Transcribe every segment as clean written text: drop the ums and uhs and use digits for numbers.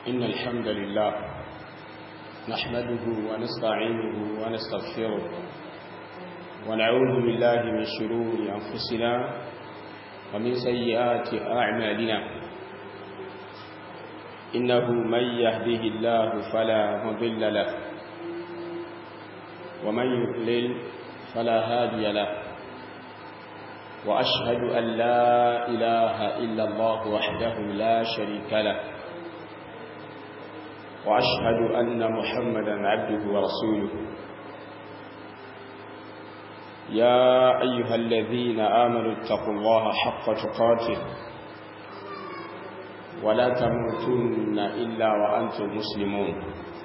إن الحمد لله نحمده ونستعينه ونستغفره ونعوذ بالله من شرور أنفسنا ومن سيئات أعمالنا إنه من يهده الله فلا مضل له ومن يضلل فلا هادي له وأشهد أن لا إله إلا الله وحده لا شريك له وأشهد أن محمدا عبده ورسوله يا أيها الذين آمنوا اتقوا الله حق تقاته ولا تموتن إلا وأنتم مسلمون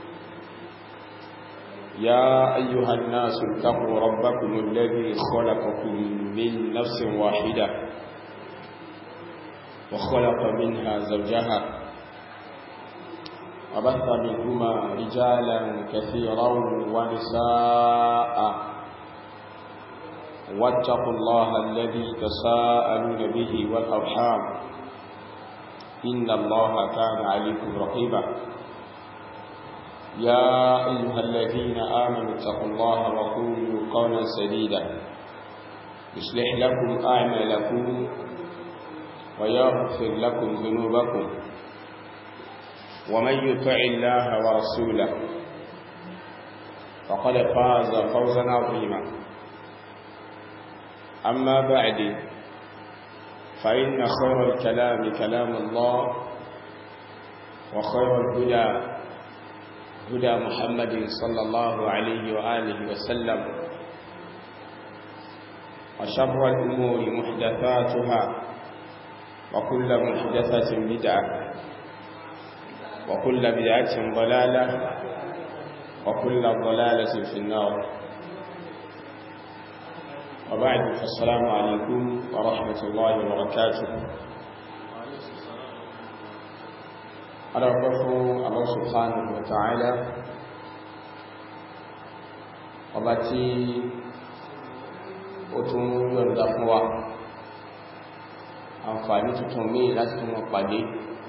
يا أيها الناس اتقوا ربكم الذي خلقكم من نفس واحدة وخلق منها زوجها وبث منهما رجالا كثيرا ونساء واتقوا الله الذي تساءلون به والأرحام إن الله كان عليكم رقيبا يا أيها الذين آمنوا اتقوا الله وقولوا قولا سديدا يصلح لكم أعمالكم ويغفر لكم ذنوبكم ومن يطع الله ورسوله فقد فاز فوزا عظيما أما بعد فإن خير الكلام كلام الله وخير الهدى هدى محمد صلى الله عليه وآله وسلم وشر الأمور محدثاتها وكل محدثة بدعة وكل بدعة ضلالة وكل ضلالة في النار وبعد فالسلام عليكم ورحمة الله وبركاته أرغبكم الله سبحانه وتعالى وباتي أتم يردفوا àǹfààní tuntun míì láti fún wọn pàdé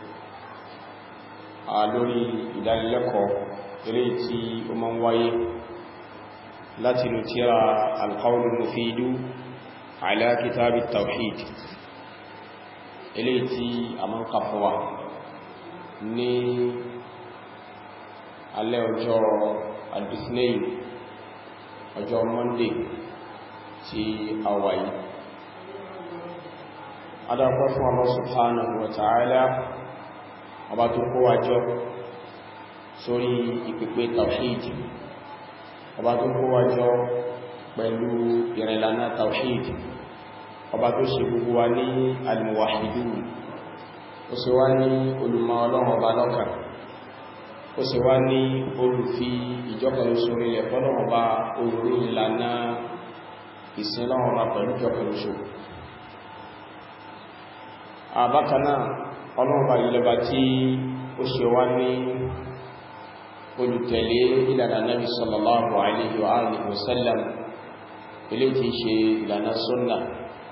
lórí ìdánilẹ́kọ̀ọ́ eré tí ó máa ń wáyé láti lò tírà al-qawl al-mufid ala kitab at-tawhid eré tí a máa ń kà fún wa ní alẹ́ ọjọ́ al-ithnain ọjọ́ monday tí a wà yìí adápọ̀ fún Allah subhanahu wa ta'ala ọba tó kó wa jọ sórí ìpìpẹ̀ tawhid ọba tó kó wa jọ pẹ̀lú ìrìnlànà tawhid ọba tó ṣe gbogbo wa ní al-muwahhidun ó ṣe wá ní olùmọ̀ Ọlọ́run ọba lọ́kan ó ṣe wá ní olùfi ìjọkẹ̀lóṣù ilẹ̀ fọ́lọ́run ọba olórí ìlànà ìsìn Ọlọ́run ọba pẹ̀lú ìjọkẹ̀lóṣù àbákanáà Ọlọ́run ọba ìlọba tí ó ṣe wá ní olùtẹ̀lé ìlànà Nabi sallallahu alaihi wa alihi wa sallam ilé tí ṣe ìlànà sunnah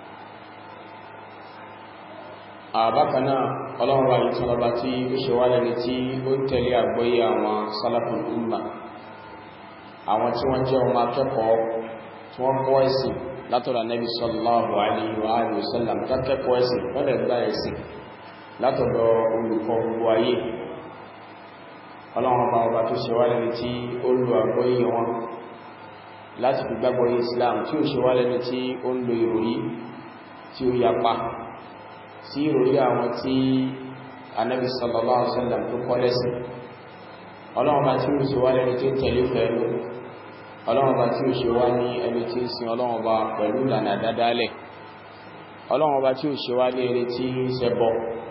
àbákanáà Ọlọ́run ọba ìtọ́lọba tí ó ṣe wá lẹ́ni tí ó ń tẹ̀lé àgbọ́yé àwọn salaful ummah àwọn tí wọ́n jẹ́ ọmọ akẹ́kọ̀ọ́ tí wọ́n kọ́ ẹ̀sìn látọ̀dọ̀ Nabi sallallahu alaihi wa alihi wa sallam kẹ́kọ̀ọ́ ẹ̀sìn wọ́n lè gbá ẹ̀sìn látọ̀dọ̀ olùkọ́ gbogbo ayé Ọlọ́run ọba tó ṣe wá lẹ́ni tí ó lo àgbọ́yé wọn láti fi gbàgbọ́ Islam tí ó ṣe wá lẹ́ni tí ó ń lo ìròyìn tí ó yapa sí ìròyìn àwọn tí Ànábì sallallahu alaihi wasallam tó kọ́ lẹ́sìn Ọlọ́run ọba tí ó ṣe wá lẹ́ni tí ó tẹ̀lé fẹ́lú Ọlọ́run ọba tí ó ṣe wá ní ẹni tí ń sin Ọlọ́run ọba pẹ̀lú ìlànà àdádálẹ̀ Ọlọ́run ọba tí ó ṣe wá ní ẹni tí ń ṣẹbọ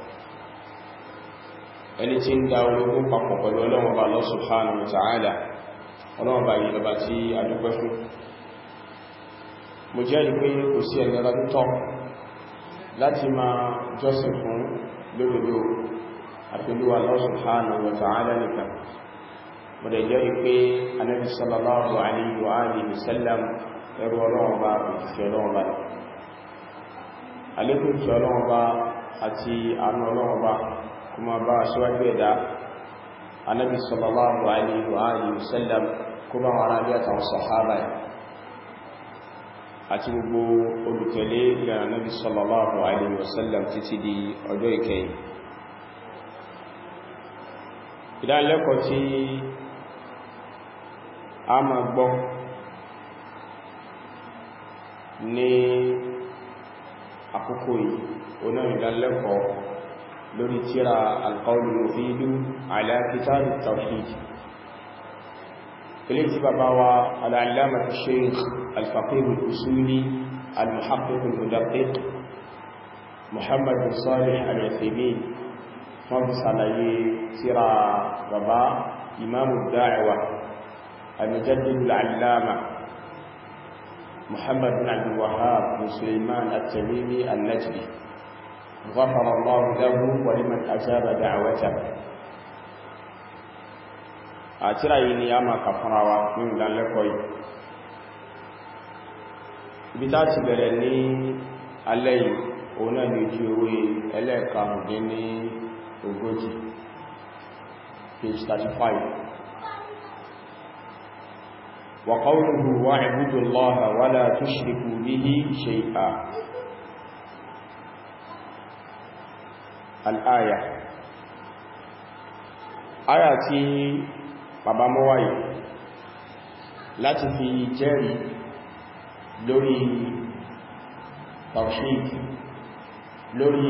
ẹni tí ń dá orogún papọ̀ pẹ̀lú Ọlọ́run ọba Allah subhanahu wa ta'ala Ọlọ́run ọba yìí lọba tí a dúpẹ́ fún mo jẹ́ ìpé kò sí ẹni ọlá tó tọ́ láti máa jọ́sìn fún lódodo àpẹlú Allah subhanahu wa ta'ala nìkan mo dẹ̀ jẹ́ ìpé Ànábì sallallahu alaihi wa alihi wa sallam ẹrú Ọlọ́run ọba òjíṣẹ́ Ọlọ́run ọba alékún tí Ọlọ́run ọba àti àánú Ọlọ́run ọba kuma bá aṣíwájú ẹ̀dá Ànábì sallallahu alaihi wa alihi wasallam kó bá wọn rábí àtàwọn sàhábà àti gbogbo olùtẹ̀lé ìlànà Ànábì sallallahu alaihi wasallam títí di ọjọ́ ìkẹyìn. Ìdánilẹ́kọ̀ọ́ tí a máa gbọ́ ní àkókò yìí oná ìdánilẹ́kọ̀ọ́ lórí tírà al-Qawl al-Mufid ala Kitab at-Tawhid, ilé tí bàbá wa al-Allamah al-Shaykh al-Faqih al-Usuli al-Muhaqqiq al-Mudaqqiq Muhammad bin Salih al-Uthaymin wọ́n fi sàlàyé tírà bàbá Imam ad-Da'wa al-Mujaddid al-Allama محمد بن عبد الوهاب بن سليمان التميمي النجدي غفر الله له ولمن أجاب دعوته. àtírà yìí ni a máa kà fúnra wa nínú ìdánilẹ́kọ̀ọ́ yìí. Ibi tá ti bẹ̀rẹ̀ ní alẹ́ yìí òun náà ní ojú ewé ẹlẹ́ẹ̀karùndínlógójì page 35. وقوله واعبدوا الله ولا تشركوا به شيئا. الآية آية bàbá mọ́wàí láti fi jẹ́rìí lórí tawhid, lórí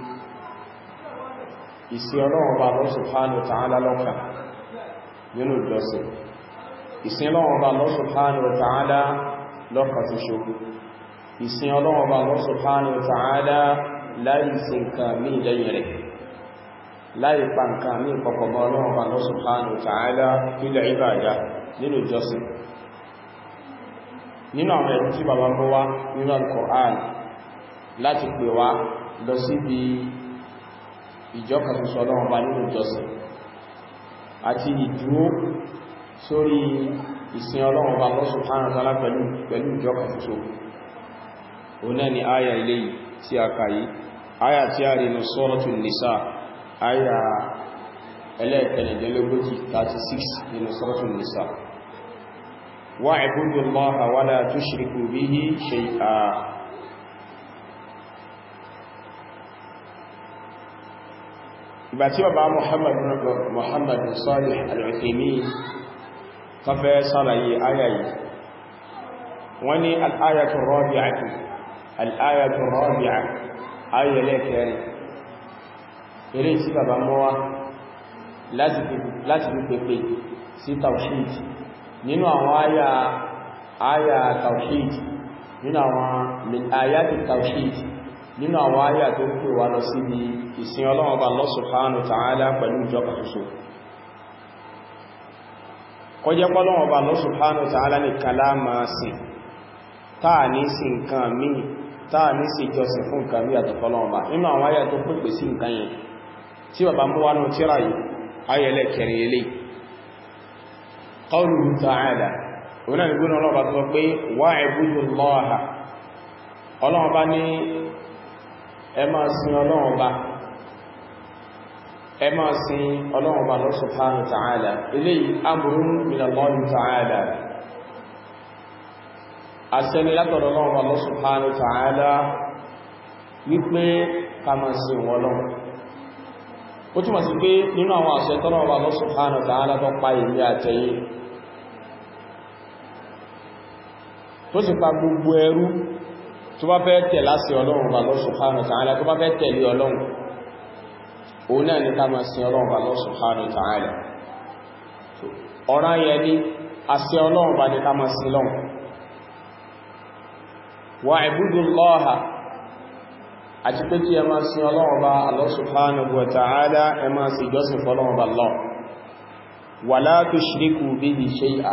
ìsí Ọlọ́run bá Allah subhanahu wa ta'ala lọ́kàn nínú ìjọsìn, ìsìn Ọlọ́run bá Allah subhanahu wa ta'ala lọ́kàn ṣoṣo, ìsìn Ọlọ́run bá Allah subhanahu wa ta'ala láì sí nǹkan mí lẹ́yìn rẹ̀, láì pa nǹkan mí pọ̀pọ̀mọ́ Ọlọ́run bá Allah subhanahu wa ta'ala fil ìbádà nínú ìjọsìn. Nínú àwọn ẹ̀rí tí bàbá mọ́ wá nínú al-Qur'an láti pè wá lọ síbi ìjọkàn ṣoṣo Ọlọ́run bá nínú ìjọsìn àti ìdúró sórí ìsìn Ọlọ́run bá Allah subhanahu wa ta'ala pẹ̀lú ìjọkàn ṣoṣo. Òun náà ni àyà ilé yìí tí a kà yìí, àyà tí a rí ní Suratul Nisa, àyà ẹlẹ́ẹ̀kẹrìndínlógójì 36 nínú Suratul Nisa. wa'budu Allaha wa la tushriku bihi shay'a. Ìgbà tí bàbá Muhammad bin Salih al-Uthaymin tafẹ́ sálàyé àyà yìí, wọ́n ní al-ayatu rabi'atu, al-ayatu rabi'a, ayà lẹ́kẹrin, eré tí bàbá mọ́wá láti fi pèpè sí tawhid nínú àwọn àyà tawhid, nínú àwọn min ayati tawhid, nínú àwọn àyà tó pè wá lọ sí bí ìsìn Ọlọ́run bá Allah subhanahu wa ta'ala pẹ̀lú ìjọba ṣoṣo. Kọjẹ́ pọ́lọ́wọ́ bá Allah subhanahu wa ta'ala ní kalama sí táà ní sí nǹkan mí, táà ní sí ìjọsìn fún nǹkan mí àtọ̀fọ́lọ́wọ́ bá nínú àwọn àyà tó pèpè sí nǹkan yẹn tí bàbá mú wá náà tíra yìí, ayẹlẹ́ kẹrin ilé qawluhu ta'ala. Òun náà nígbónà ọlọ́wọ́ bá tó pé wa'budu Allaha, ọlọ́wọ́ bá ní ẹ máa sin Ọlọ́run bá, ẹ máa sin Ọlọ́run bá Allah subhanahu wa ta'ala. Eléyìí amrun min Allah ta'ala, àṣẹni látọ̀dọ̀ Ọlọ́run bá Allah subhanahu wa ta'ala wípé ká máa sin Ọlọ́run. Ó túnmọ̀ sí pé nínú àwọn àṣẹ tọ́lọ́run bá Allah subhanahu wa ta'ala tó pa èmi àtẹ̀yìn, tó sì pa gbogbo ẹrú tó bá fẹ́ tẹ̀ láti Ọlọ́run bá Allah subhanahu wa ta'ala, tó bá fẹ́ tẹ̀lé Ọlọ́run, òun náà ní ká máa sin Ọlọ́run bá Allah subhanahu wa ta'ala. Ọ̀ràn yẹn ni àṣẹ Ọlọ́run bá ní ká máa sin Ọlọ́run. wa'budu Allaha, àti pé kí ẹ máa sin Ọlọ́run bá Allah subhanahu wa ta'ala, ẹ máa sì jọ́sìn fọ́lọ́run bá Allah. wa la tushriku bihi shay'a.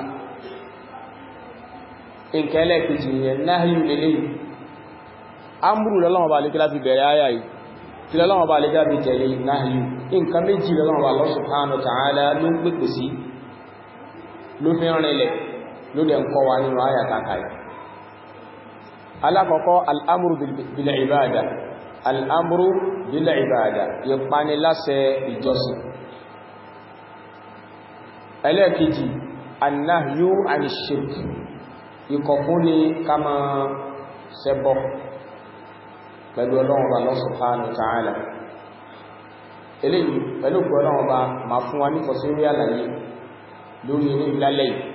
Ìkẹ́lẹ̀ kejì yẹn náhíù lélẹ́yìn, amúrù lọ́lọ́wọ́ bá lè kí láti bẹ̀rẹ̀ ayá yìí, kí lọ́lọ́wọ́ bá lè jáde tẹ̀lé náhíù. Nǹkan méjì lọ́lọ́wọ́ bá Allah subhanahu wa ta'ala ló ń pèpè sí, ló fi rìnlẹ̀, ló dẹ̀ ń kọ́ wa nínú ayà kàkàí. Alákọ̀ọ́kọ́ al'amuru bil ibada, al'amuru bil ibada, ìpaniláṣẹ ìjọsìn. ẹlẹ́ẹ̀kejì annahyu anishirk ìkọ̀fúnni ká máa ṣẹbọ pẹ̀lú Ọlọ́run Ọba Allah subhanahu wa ta'ala. Eléyìí pẹ̀lú pé Ọlọ́run Ọba ma fún wa ní fọ́sírí àlàyé lórí ilé ìlálẹ̀ yìí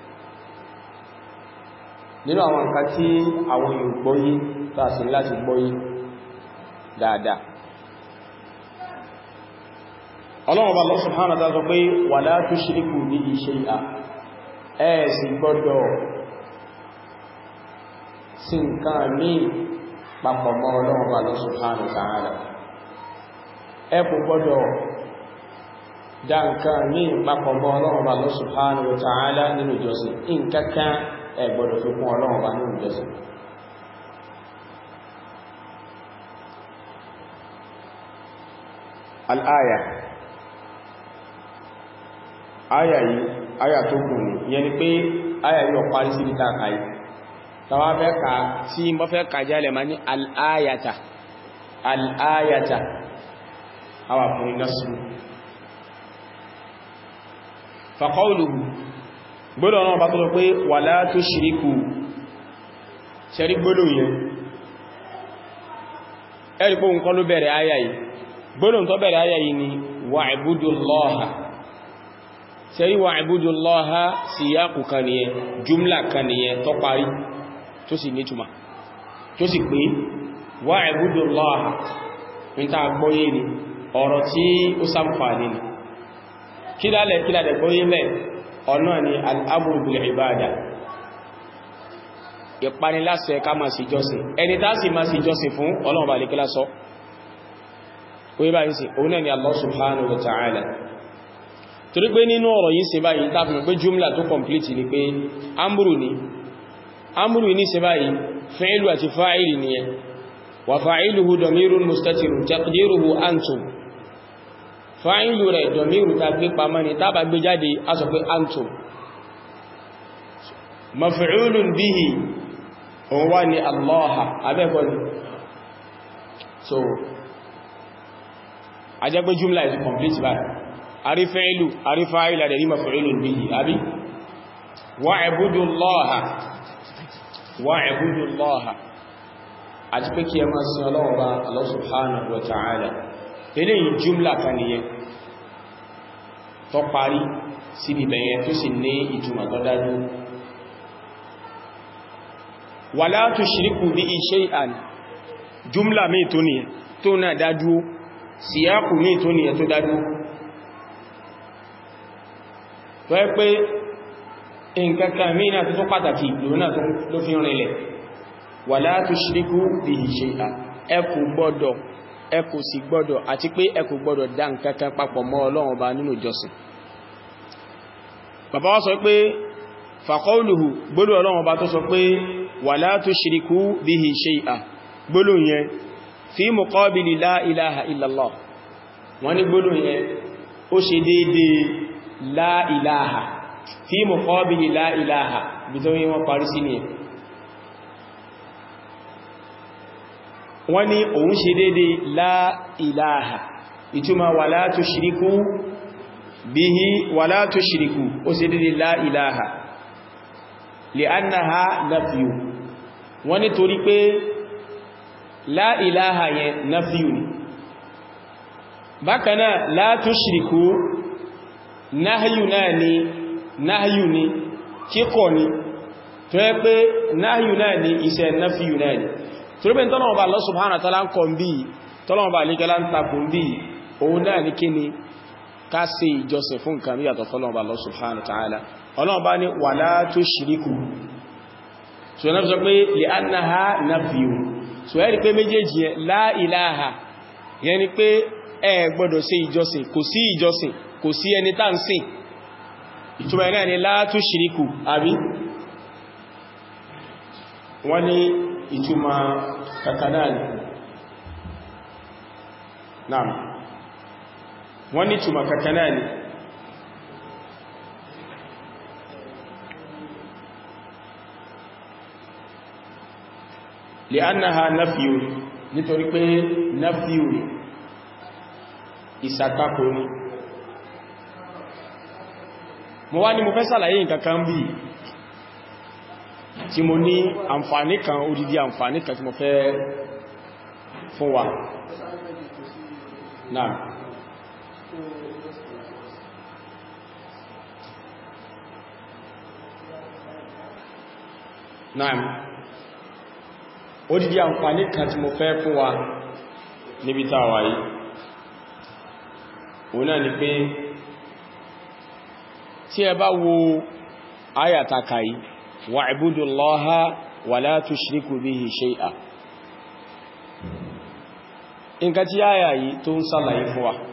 nínú àwọn nǹkan tí àwọn èèyàn gbọ́yé tàà sí láti gbọ́yé dáadáa. Ọlọ́run Ọba Allah subhanahu wa ta'ala sọ pé wala tushriku bihi shay'a, ẹ sì gbọ́dọ̀ sí nǹkan ní papọ̀ mọ́ Ọlọ́run Ọba Allah subhanahu wa ta'ala. Ẹ kò gbọ́dọ̀ dá nǹkan ní papọ̀ mọ́ Ọlọ́run Ọba Allah subhanahu wa ta'ala nínú ìjọsìn, nǹkankan ẹ gbọ́dọ̀ fi kún Ọlọ́run Ọba nínú ìjọsìn. Al-aya, aya yìí aya tó kù ní yẹni pé aya yìí ó parí sí ìta kàí tàwà fẹ́ ká tí mọ́ fẹ́ ká jálẹ̀ ma ní al-ayata al-ayata awa fún nasu fa qawluhu gbọ́dọ̀ náà bá tó lọ pé wala tushriku ṣẹ́rí gbọ́dọ̀ yẹn ẹ̀rí pé nǹkan ló bẹ̀rẹ̀ aya yìí gbọ́dọ̀ tó bẹ̀rẹ̀ aya yìí ni wa'budullaha ṣẹ́rí wa'budullaha síyákù kan nìyẹn jùmlà kan nìyẹn tó parí tó sì nítumà tó sì pé wa'budullaha ní ta gbọ́yé ni ọ̀rọ̀ tí ó ṣàǹfààní ni kílálẹ̀ gbọ́yé mẹ́ ọ̀nà ni al-amru bil ibada ìpaniláṣẹ ká máa sí jọ́sìn ẹni tá sì máa sí jọ́sìn fún Ọlọ́run bá lè kílá sọ oye báyìí sí òun náà ni Allah subhanahu wa ta'ala torí pé nínú ọ̀rọ̀ yìí ṣe báyìí tàbí pé jùmlà tó complete ni pé amúrù ní ṣe báyìí fi'lu àti fa'ili ni ẹ wà fa'iluhu damirun mustatirun taqdiruhu antum fa'ilu rẹ̀ damiru ta gbé pamọ́ ni tàbà gbé jáde a sọ pé antum maf'ulun bihi òun wá ní Allah abẹ́kọ́ ni so a jẹ́ pé jùmlà is complete báyìí ari fa'ilu ari fa'ila da rima fa'ilun bihi abi wa'budullaha àti pé kí ẹ máa sin Ọlọ́run Ọba Allah subhanahu wa ta'ala eléyìí jùmlà kan nìyẹn tó parí síbi bẹ̀yẹn tó sì ní ìtumọ̀ tó dájú wala tushriku bihi shay'an jùmlà mi tó nìyẹn tó náà dájú síyákù mi tó nìyẹn tó dájú tó ẹ pé nǹkankan mìíràn tó pàtàkì lónà ló fi rìnlẹ̀ wala tushriku bihi shay'a ẹ kò sì gbọ́dọ̀ àti pé ẹ kò gbọ́dọ̀ dá nǹkankan papọ̀ mọ́ Ọlọ́run Ọba nínú ìjọsìn. Bàbá wá sọ pé fa qawluhu gbọ́dọ̀ Ọlọ́run Ọba tó sọ pé wala tushriku bihi shay'a gbọ́dọ̀ yẹn fi muqabili la ilaha illallah wọ́n ní gbọ́dọ̀ yẹn ó ṣe déédéé la ilaha fi muqabili la ilaha bí tó yí wọ́n parí sí ní ẹ̀ wọ́n ní òun ṣe dédé la ilaha ìtumọ̀ wala tushriku bihi wala tushriku ó ṣe dédé la ilaha li'annaha nafyu wọ́n ní torí pé la ilaha yẹn nafyu ni bákanáà la tushriku náhíyù ni kíkọ̀ ni tó yẹ pé náhíyù náà ni iṣẹ́ náfíyù náà ni tó rí pé tọ́lọ̀wọ̀ bá Allah subhanahu wa ta'ala ń kọ̀ bí tọ́lọ̀wọ̀ bá lè gẹ́lá ń takùn bí òun náà ní kí ni ká ṣe ìjọsìn fún nǹkan ní yàtọ̀ fọ́lọ̀wọ̀ bá Allah subhanahu wa ta'ala Ọlọ́run bá ní wala tushriku so náà sọ pé li'annaha nafyu so ẹ́ rí pé méjèèjì yẹn la ilaha yẹn ni pé ẹ gbọ́dọ̀ ṣe ìjọsìn kò sí ìjọsìn kò sí ẹni tá ń sìn ìtumọ̀ náà ni la tushriku àbí wọ́n ní ìtumọ̀ kàkànáàlì náà wọ́n ní ìtumọ̀ kàkànáàlì li'annaha nafyu nítorí pé nafyu ìsàtakò ní mo wá ní mo fẹ́ ṣàlàyé nǹkan kan bí tí mo ní àǹfààní kan odidi àǹfààní kan tí mo fẹ́ fún wa náà náà odidi àǹfààní kan tí mo fẹ́ fún wa níbi tá a wà yìí òun náà ni pé tí ẹ bá wo ayataka yìí wa'budullaha wa la tushriku bihi shay'a nǹkan tí àyà yìí tó ń ṣàlàyé fún wa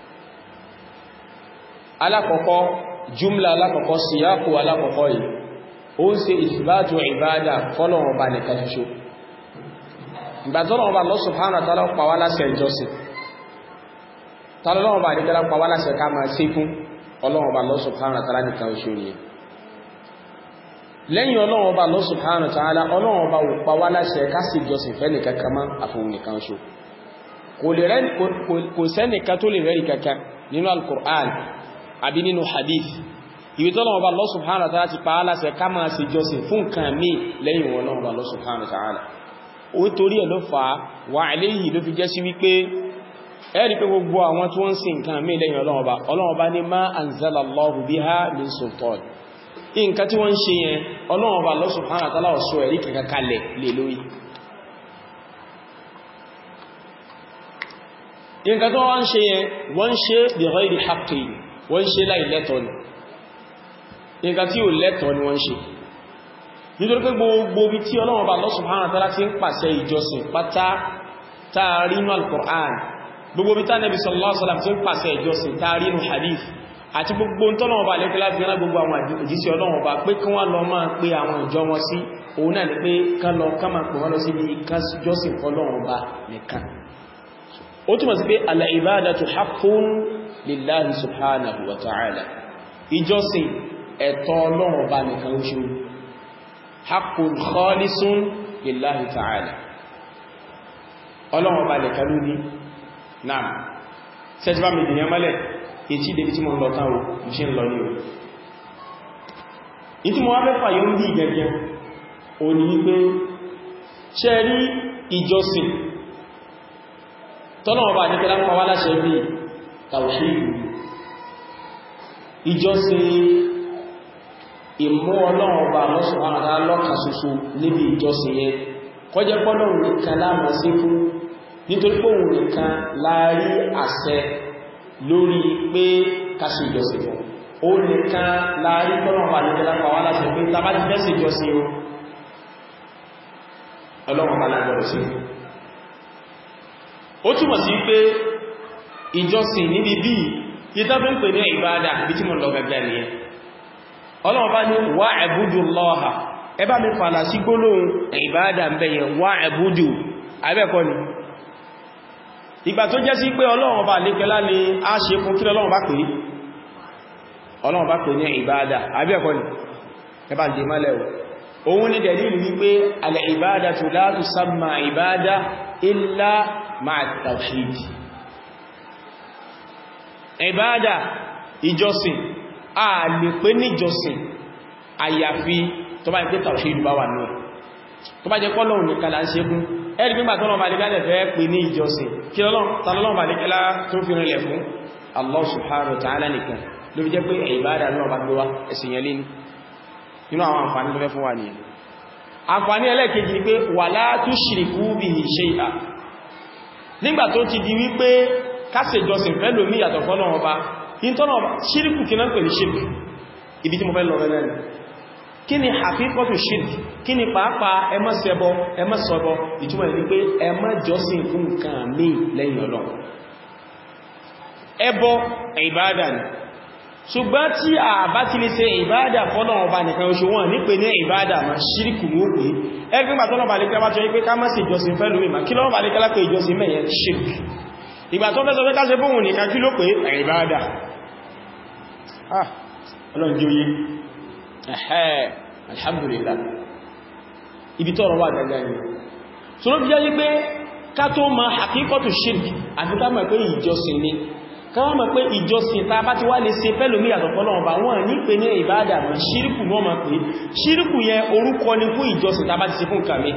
alákọ̀ọ́kọ́ jùmlà alákọ̀ọ́kọ́ síyákù alákọ̀ọ́kọ́ yìí ó ń ṣe ìsìbátù ìbádà fọ́lọ̀wọ̀n bá nìkan ṣoṣo ìgbàtọ́lọ̀wọ̀n bá Allah subhanahu wa ta'ala pa wá láṣẹ ìjọsìn tọ́lọ̀wọ̀n bá nìkan pa wá láṣẹ ká máa ṣe fún ọlọ́wọ̀n bá Allah subhanahu wa ta'ala nìkan ṣoṣo ni lẹ́yìn ọlọ́wọ̀n bá Allah subhanahu wa ta'ala ọlọ́wọ̀n bá wò pa wá láṣẹ ká sì jọsìn fẹ́ nìkan kan máa àfòun nìkan ṣo kò sẹ́nìkan tó lè rẹ́rì kankan nínú al-Qur'an àbí nínú hadith ìwé tọ́lọ̀wọ̀n bá Allah subhanahu wa ta'ala ti pa á láṣẹ ká máa sì jọsìn fún nǹkan míì lẹ́yìn ọlọ́wọ̀n bá Allah subhanahu wa ta'ala ó torí ẹ̀ ló fà á wà aléyìí ló fi jẹ́ sí wípé ẹ̀rí pé gbogbo àwọn tí wọ́n sìn nǹkan mí lẹ́yìn Ọlọ́run bá ní ma anzalallahu biha min sultan nǹkan tí wọ́n ṣe yẹn Ọlọ́run bá Allah subhanahu wa ta'ala sọ ẹ̀rí kankan kalẹ̀ lè lórí nǹkan tí wọ́n ṣe yẹn wọ́n ṣe bi ghayri haqqi wọ́n ṣe láì lẹ́tọ̀ ni nǹkan tí ò lẹ́tọ̀ ni wọ́n ṣe nítorí pé gbogbo bí tí Ọlọ́run bá Allah subhanahu wa ta'ala ti ń pàṣẹ ìjọsìn pátá táàrínú al-Qur'an gbogbo bí tá Nabi sallallahu alaihi wasallam ti ń pàṣẹ ìjọsìn táàrínú hadith àti gbogbo tọ́lọ́run bá lẹ́kẹ́lá fi rán gbogbo àwọn òjíṣẹ́ Ọlọ́run bá pé kí wọ́n lọ máa pé àwọn ìjọ wọn sí òun náà ni pé kán máa pè wọ́n lọ sí ibi ìjọsìn fọ́lọ́run bá nìkan ó túnmọ̀ sí pé al-ibadatu haqqun lillahi subhanahu wa ta'ala ìjọsìn ẹ̀tọ́ Ọlọ́run bá nìkan oṣù haqqun khalisun lillahi ta'ala Ọlọ́run bá nìkan ló ní náà sẹ́jìbá mi dìyàn mọ́lẹ̀ ètí débi tí mo ń lọ táwò mo ṣe ń lọ ní o ìtí mo wá mẹ́fà yóò ń bí gẹ́gẹ́ o ní wípé ṣe rí ìjọsìn tọ́lọ́run bá nìkan lápá wá láṣẹ bí tàwhídù ìjọsìn ìmú Ọlọ́run bá subhanahu wa ta'ala lọ́kàn ṣoṣo níbi ìjọsìn yẹn kọjẹ́ pọ́lọ́run nìkan láàmà sí fún nítorí pé òun nìkan láàrí àṣẹ lórí pé káṣe ìjọsìn fún òun nìkan láàrí Ọlọ́run bá nìkan lápá wá láṣẹ pé tàbá ti fẹ́ sí ìjọsìn Ọlọ́run bá lágbọ́rọ̀ sí ó túmọ̀ sí pé ìjọsìn níbi bí ìtàbí ń pè ní ìbádà bí tí mo lọ gẹ́gẹ́ nìyẹn Ọlọ́run bá ní wa'budullaha ẹbá mi fàlà sí gbólóhùn ìbádà ń bẹ̀yẹn wa'budu abẹ́kọ́ ni ìgbà tó jẹ́ sí pé Ọlọ́run bá lékẹ́lá ni a ṣe fún kí Ọlọ́run bá pè ní ìbádà abẹ́kọ́ ni ẹbá dé mọ́lẹ̀ òun ni dẹ̀lílù wípé al-ibadatu la tusamma ìbádà illa ma'a at-tawhid ìbádà ìjọsìn a lè pè ní ìjọsìn àyàfi tó bá ìpé tawhid bá wà náà tó bá jẹ́ pọ́lọ̀un nìkan là ń ṣe fún ẹ̀rì pín bàtọ́lọ̀ bá lẹ́gbẹ̀ẹ́ fẹ́ pè ní ìjọsìn kí tọ́lọ́lọ́ bá lẹ́gbẹ̀ẹ́ tó fi rìnlẹ̀ fún Allah subhanahu wa ta'ala nìkan ló fi jẹ́ pé ìbádà náà bá gbé wá ẹ̀sìn yẹn lé nínú àwọn àǹfààní tó fẹ́ fún wa nìyẹn àǹfààní ẹlẹ́ẹ̀kejì ni pé wala tushriku bihi shay'a nígbà tó ti di wípé kásẹ̀ ìjọsìn fẹ́ lómi yàtọ̀ fọ́lọ́run ọba ìntọ́nà ṣíríkù kí náà pẹ̀lú ṣíríkù ibi tí mo fẹ́ lọ rẹ̀ lẹ́nu kí ni àfíkọ́tù ṣíríkù kí ni pàápàá ẹmọ́sẹ̀bọ ẹmọ́sọ̀bọ ìtumọ̀ ní pé ẹmọ́ jọ́sìn fún nǹkan míì lẹ́yìn Ọlọ́run ẹbọ ìbádà ni ṣùgbọ́n tí a bá ti lè ṣe ìbádà fọ́lọ́run ọba nìkan oṣù wọn ní pé ní ìbádà ma ṣíríkù mú pé ẹgbẹ́gbà tọ́lọ́ bà lè kẹ́ bá tọ́ pé ká má sí ìjọsìn fẹ́ lórí ma kí lọ́wọ́ bà lè kẹ́lá pé ìjọsìn mẹ́yẹ ṣíríkù ìgbà tó fẹ́ sọ pé ká ṣe fóhun nìkan kí ló pé ìbádà ọlọ́njóyé ẹ̀hẹ́ alhamdulillah ibi tọ́rọ wà gẹ́gẹ́ ni so ló fi jẹ́ wípé ká tó ma hakíkọ́tù shirk àti ká mọ̀ pé ìjọsìn ni káwọn mọ̀ pé ìjọsìn tá bá ti wá lè ṣe fẹ́lòmí àtọ̀pọ̀lọ́ ọba wọn ní pé ní ìbádà mọ̀ ṣíríkù wọ́n mọ̀ pé ṣíríkù yẹn orúkọ ní fún ìjọsìn tá bá ti ṣe fún kàmí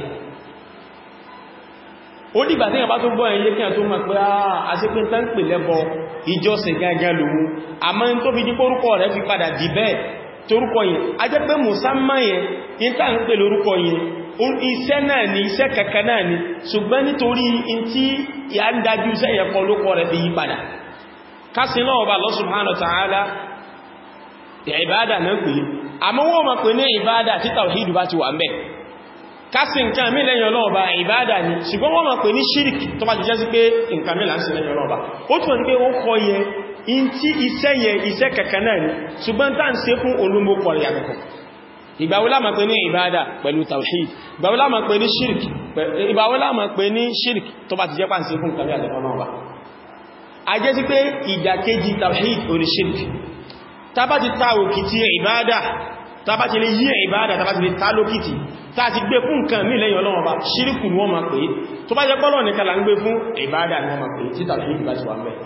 ó dìgbà tí ìyàbá tó gbọ́ ẹ̀yẹ kí a tó mọ̀ pé àṣẹ pé tán pè lẹ́bọ ìjọsìn gangan lòun àmọ́ tó fi dípò orúkọ rẹ̀ fi padà dì bẹ́ẹ̀ torúkọ yẹn a jẹ́ pé mùsámá yẹn ní tá ń pè lórúkọ yẹn iṣẹ́ náà ni iṣẹ́ kankan náà ni ṣùgbọ́n nítorí in tí ìyá ń dájú iṣẹ́ yẹn kọ lókọ rẹ̀ fi yí padà kásí náà ọba Allah subhanahu wa ta'ala ìbádà náà pè àmọ́ wọ́n mọ̀ pé ní ìbádà tí tawhid bá ti wà ń bẹ̀ kásí nǹkan mí lẹ́yìn ọlọ́ọ̀bá ìbádà ni ṣùgbọ́n wọ́n mọ̀ pé ní shirk tó bá ti jẹ́ sí pé nǹkan mí láti lẹ́yìn ọlọ́ọ̀bá ó túnmọ̀ ní pé ó kọ yẹn in tí iṣẹ́ yẹn iṣẹ́ kankan náà ni ṣùgbọ́n tá ń ṣe fún olómọ́kọ̀ rẹ̀ yàtọ̀ ìgbàwo la máa pè ní ìbádà pẹ̀lú tawhid ìgbàwo la máa pè ní shirk ìgbàwo la máa pè ní shirk tó bá ti jẹ́ pà ń ṣe fún nǹkan mí àtẹ̀kọ́ náà wà a jẹ́ sí pé ìdàkejì tawhid oní shirk tàbá ti ta òkìtì ìbádà tàbá ti lè yí ìbádà tàbá ti lè ta lókìtì tàbá ti gbé fún nǹkan mí lẹ́yìn Ọlọ́run Ọba ṣíríkù ni wọ́n máa pè tó bá jẹ́ pọ́lọ̀ nìkan là ń gbé fún ìbádà ni wọ́n máa pè tí tawhid bá ti wà mẹ́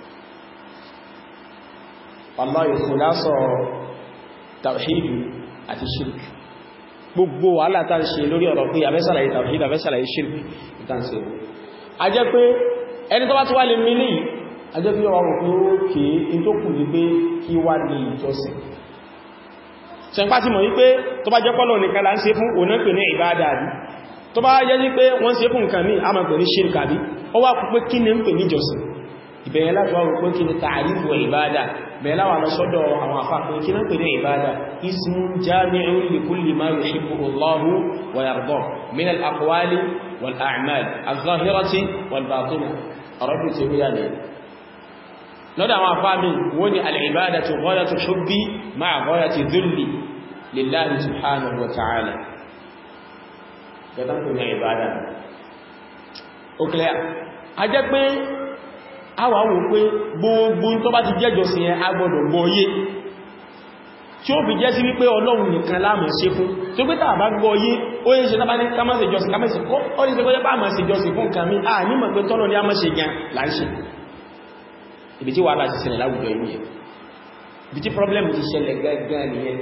wallahi khulasa tawhid àti shirk gbogbo wàhálà tá ń ṣe lórí ọ̀rọ̀ pé abẹ́sàlàyé tawhid abẹ́sàlàyé shirk ìtànṣe a jẹ́ pé ẹni tó bá tó wá lè mílì ajẹ́ bí ọwọ́ pé ó kèé in tó kù ní pé kí wá ní ìjọsìn ṣẹ̀pá ti mọ̀ wípé tó bá jẹ́ pọ́lọ̀ nìkan là ń ṣe fún òun pè ní ìbádà bí tó bá jẹ́ sí pé wọ́n ṣe fún nǹkan mí a máa pè ní ṣírkà bí ó wá kú pé kí ní ń pè ní ìjọsìn ìbẹ̀yẹn láti wá pé kí ní tààrífù ìbádà bẹ̀yẹn láwà lọ sọ́dọ̀ àwọn àfà pé kí ní ń pè ní ìbádà ismun jami'un li kulli ma yuhibbu Allahu wa yardah min al-aqwali wal a'mal az-zahirati wal batinah arabi tawiyani lọ́dọ̀ àwọn afáàmì wọ́n ni al'ibadatu ghayatu hubbi ma'a ghayati dhulli lillahi subhanahu wa ta'ala gẹ́ta kò ní ìbádà ó kílẹ̀ a jẹ́ pé a wà wò pé gbogbo tó bá ti jẹ́jọ sí ẹ agbọ́dọ̀ gbọ́yé tí ó fi jẹ́ sí wípé Ọlọ́run nìkan la máa ṣe fún tó pé tàà bá gbọ́yé ó yẹ́ ṣe tábá ní kámọ́sí jọsìn kámọ́sí ó ní ṣe kó jẹ́ pá máa ṣe jọsìn fún kàmí à ní mọ̀ pé tọ́lọ ní a máa ṣe gan láìṣe ibi tí wàhálà ti ṣẹlẹ̀ láwùjọ ìlú yẹn ibi tí problem ti ṣẹlẹ̀ gẹ́gẹ́ nìyẹn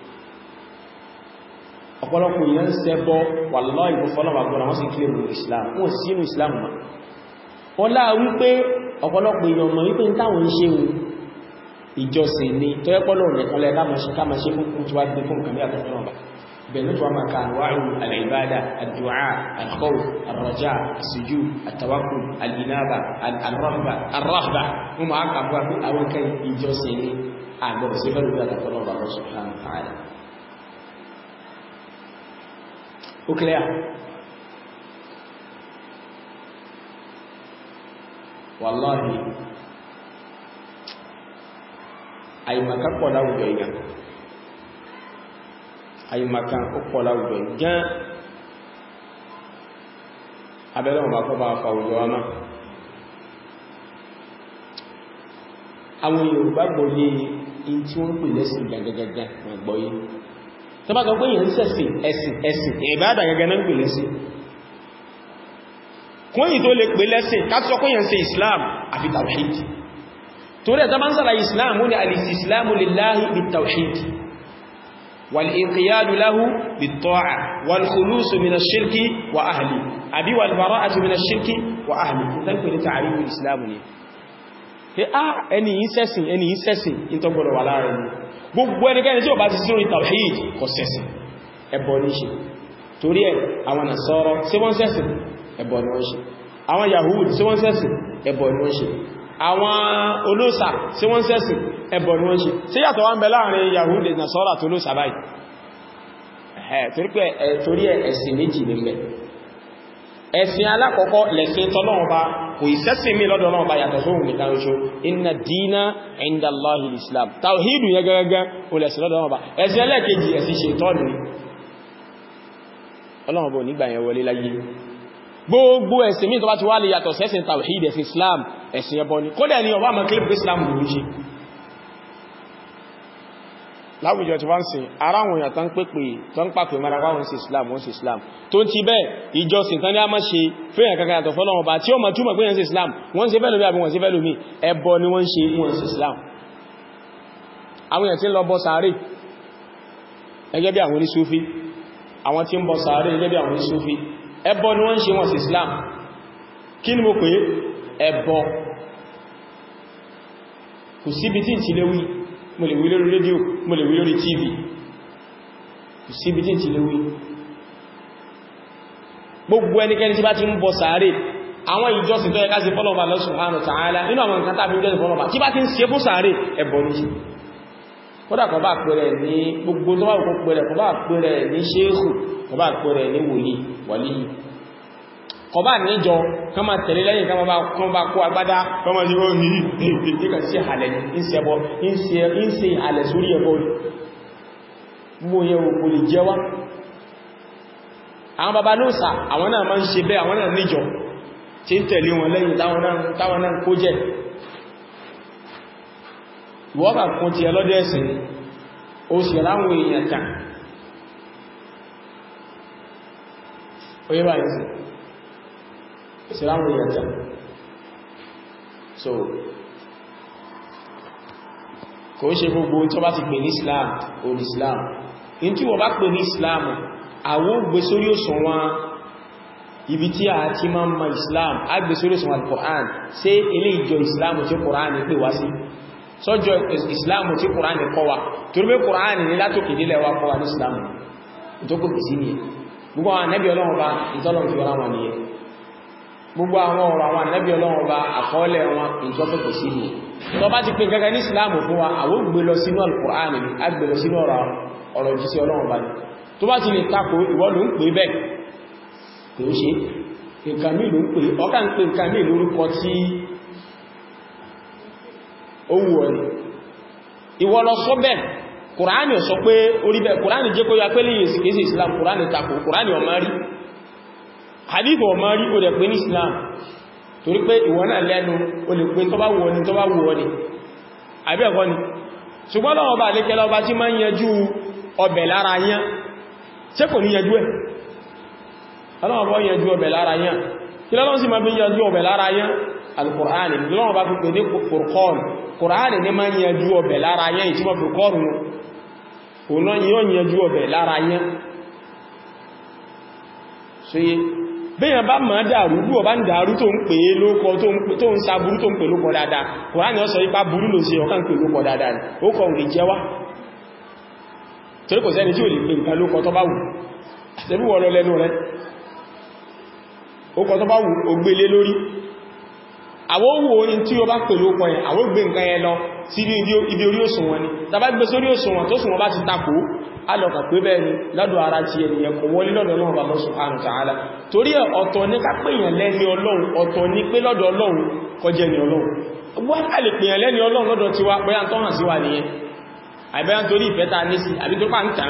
ọ̀pọ̀lọpọ̀ èèyàn ṣẹbọ wallahi ìbúfọ́lọ́wà gbọ́nà wọ́n sì kílè mú Islam wọ́n sí inú Islam ma wọ́n láà wípé ọ̀pọ̀lọpọ̀ èèyàn mọ̀ wípé táwọn ń ṣe ìjọsìn ni tó ẹ́pọ́lọ̀ nìkanlẹ̀ káàmàṣe fún tí wá gbé fún kàmí àtọ́lọ́wà بنت وما كان أنواع العبادة الدعاء الخوف الرجاء السجود التوكل الإنابة الرهبة هم أكبر أو كي يجوسيني أكبر سفر ولا تقرب الله سبحانه وتعالى وكلا والله أي مكان قولا وجينا àyímakan ó pọ̀ láwùjọ gan abẹ́lẹ̀ ọba kọ́ bá fa òjò ọmọ àwọn Yorùbá gbọ́yé in tí wọ́n pè lẹ́sìn gẹ́gẹ́gẹ́gẹ́ wọ́n gbọ́yé tó bá gbọ́ yẹn sẹ́sìn ẹ̀sìn ìbádà gẹ́gẹ́ náà pè lẹ́sìn kún yìí tó lè pè lẹ́sìn káàkiri sọ pé yẹn ṣe Islam àfi tawhid torí ẹ̀ tàbí sára Islam wọ́n ni al-istislamu lillahi bit-tawhid والانقياد له بالطاعة والخلوص من الشرك وأهله أبي والبراءة من الشرك وأهله تنكو لتعريف الإسلام ẹni yìí sẹ́sìn in tó gbọ́dọ̀ wà láàrin gbogbo ẹnikẹ́ni tí ó bá ti sí orí tawhid kò sẹ́sìn ẹbọ ní ṣe torí ẹ̀ àwọn Nasara sí wọ́n sẹ́sìn ẹbọ ni wọ́n ṣe àwọn Yahudi sí wọ́n sẹ́sìn ẹbọ ni wọ́n ṣe àwọn olóòsà sí wọ́n sẹ́sìn ẹbọ ni wọ́n ṣe sí yàtọ̀ wọ́n bẹ láàrin Yahudi Nasara tó lóòsà báyìí torí ẹ̀sìn méjì nílẹ̀ ẹ̀sìn alákọ̀ọ́kọ́ lẹ̀sìn tọ́lọ́run bá kò ìsẹ́sìn mí lọ́dọ̀ náà bá yàtọ̀ sóhun nìkan oṣù inna dina inda Allahi islam tawhidu yẹ gẹ́gẹ́ o lẹ̀sìn lọ́dọ̀ náà bá ẹ̀sìn ẹlẹ́kejì ẹ̀sìn ṣètọ́nù ni Ọlọ́run bó nígbà yẹn wọlé láyé gbogbo ẹ̀sìn mí tó bá ti wá lè yàtọ̀ sẹ́sìn tawhid ẹ̀sìn islam ẹ̀sìn ẹbọ ni kódẹ̀ ni ọba mọ̀ kílẹ̀ islam ló ń ṣe láwùjọ tí wọ́n sìn ara àwọn èèyàn tán pèpè tán pàpè mara wọ́n sí Islam tó ti bẹ́ẹ̀ ìjọsìn tán ní a máa ṣe fẹ́yàn kankan àtọ̀ fọ́lọ́wọ́ bá tí ó mọ̀ túnmọ̀ pé yẹn sí Islam wọ́n ṣe fẹ́lómi àbí wọ́n ṣe fẹ́lómi ẹbọ ni wọ́n ṣe wọ́n sí Islam àwọn èèyàn tí ń lọ bọ sàárè gẹ́gẹ́ bí àwọn oníṣúfí àwọn tí ń bọ sàárè gẹ́gẹ́ bí àwọn oníṣúfí ẹbọ ni wọ́n ṣe wọ́n sí Islam kí ni mo pè ẹbọ kò síbi tí ti léwí mo lè wí lórí rédíò mo lè wí lórí TV kò síbi tí ti léwí gbogbo ẹnikẹ́ni tí bá ti ń bọ sàárè àwọn ìjọsìn tó yẹ ká ṣe fọ́lọ́wọ́ Allah subhanahu wa ta'ala nínú àwọn nǹkan tàbí ìjọsìn fọ́lọ́wọ́ tí bá ti ń ṣe fún sàárè ẹbọ ní ṣe kódà kò bá pẹ̀rẹ̀ ní gbogbo tó bá pẹ̀rẹ̀ kò bá pẹ̀rẹ̀ ní ṣéèkù kò bá pẹ̀rẹ̀ ní wòlí kò bá níjọ kán máa tẹ̀lé lẹ́yìn kán bá kó agbádá kán máa yíó ní ìdíkà sí àlẹ̀ ń ṣe àlẹ̀ sórí ẹbọ gbogbo yẹ òkú lè jẹ́wá àwọn bàbá lóòsà àwọn náà máa ń ṣe bẹ́ẹ̀ àwọn náà níjọ tí ń tẹ̀lé wọn lẹ́yìn táwọn náà kó jẹ́ ìwọ́kà kún ti ẹlọ́dẹ́ ẹ̀sìn ó sì ráwọn èèyàn tàn oyébà ẹ̀sìn sì ráwọn èèyàn tàn so kò ṣe gbogbo tó bá ti pè ní Islam o ní Islam in tí wọ́n bá pè ní Islam àwọ́ gbé sórí òṣùwọ̀n ibi tí a ti máa ma Islam a gbé sórí òṣùwọ̀n Al-Qur'an ṣé ilé ìjọ Islam tí Qur'an pè wá sí sọ́jọ́ ìsìláàmù tí kùránì kọ́ wa torí pé kùránì ní látòkè dílẹ̀ wa kọ́ wa ní ìsìláàmù tó kò kì sí ní ẹ̀ gbogbo àwọn ànábì Ọlọ́run bá ìtọ́lọ̀n fi ọlọ́run ní ẹ̀ gbogbo àwọn ọ̀rọ̀ àwọn ànábì Ọlọ́run bá àkọọ́lẹ̀ wọn ìtọ́kò kò sí ní ẹ̀ tó bá ti pè gẹ́gẹ́ ní ìsìláàmù fún wa àwọn gbé lọ sínú Al-Qur'ani ní agbé lọ sínú ọ̀rọ̀ jíṣẹ́ Ọlọ́run bá ní tó bá ti lè tako ìwọ ló ń pè bẹ́ẹ̀ kò ń ṣe nǹkan mí ló ń pè ọkà ń pè nǹkan mí lórúkọ tí owó ẹni ìwọ lọ sọ bẹ́ẹ̀ kùránì sọ pé orí bẹ́ẹ̀ kùránì jẹ́ kó ya pé léyìn sí kéèsì Islam kùránì takò kùránì ọmọ rí hadith ọmọ rí o dẹ̀ pé ní Islam torí pé ìwọ náà lẹ́nu o lè pé tó bá wù ní tó bá wù ní àbí ẹ̀kọ́ ni ṣùgbọ́n lọ́wọ́ bá lékẹ́ lọ́ba tí máa ń yanjú ọbẹ̀ lára yán ṣé kò ní yanjú ẹ̀ ọlọ́wọ́ bá yanjú ọbẹ̀ lára yán kí lọ́wọ́ sì máa fi yanjú ọbẹ̀ lára yán Al-Qur'ani lọ́wọ́ bá fi pè ní Furqan Kùránì ní máa ń yanjú ọbẹ̀ lára yẹn ìtumọ̀ Furqan òun yóò yanjú ọbẹ̀ lára yẹn so yé bíyàn bá máa dàrú bí ọba ń dàrú tó ń pè lókọ tó ń sàbúrú tó ń pè lókọ dáadáa Kùránì ó sọ ipá burú ló ṣe ọkàn pè lókọ dáadáa ni ó kọ òlè jẹ́wá torí kò sẹ́ni tí ò lè pè nǹkan lókọ tó bá wù àtẹ́bí wọ́n lọ lẹ́nu rẹ̀ ó kọ tó bá wù ó gbélé lórí àwọ́ owó in tí ó bá pẹ̀lú ọkọ̀ ẹ̀ àwọ́ gbé nǹkan ẹ lọ sí ibi orí òṣùwọ̀n ni tàbá gbé sórí òṣùwọ̀n tó sùnwọ̀n bá ti takò alọ́kà pé bẹ́ẹ̀ ni lọ́dọ̀ ara ti ènìyàn kò wọlé lọ́dọ̀ Ọlọ́run Allah subhanahu wa ta'ala torí ọ̀tọ̀ ní ká pèèyàn lẹ́ni Ọlọ́run ọ̀tọ̀ ní pé lọ́dọ̀ Ọlọ́run kọjẹ́ ni Ọlọ́run wọ́n ká lè pèèyàn lẹ́ni Ọlọ́run lọ́dọ̀ tiwa bóyá tó hàn sí wa nìyẹn àbẹ́yàn torí ìfẹ́ ta ní sí àbí tó pà ń tàn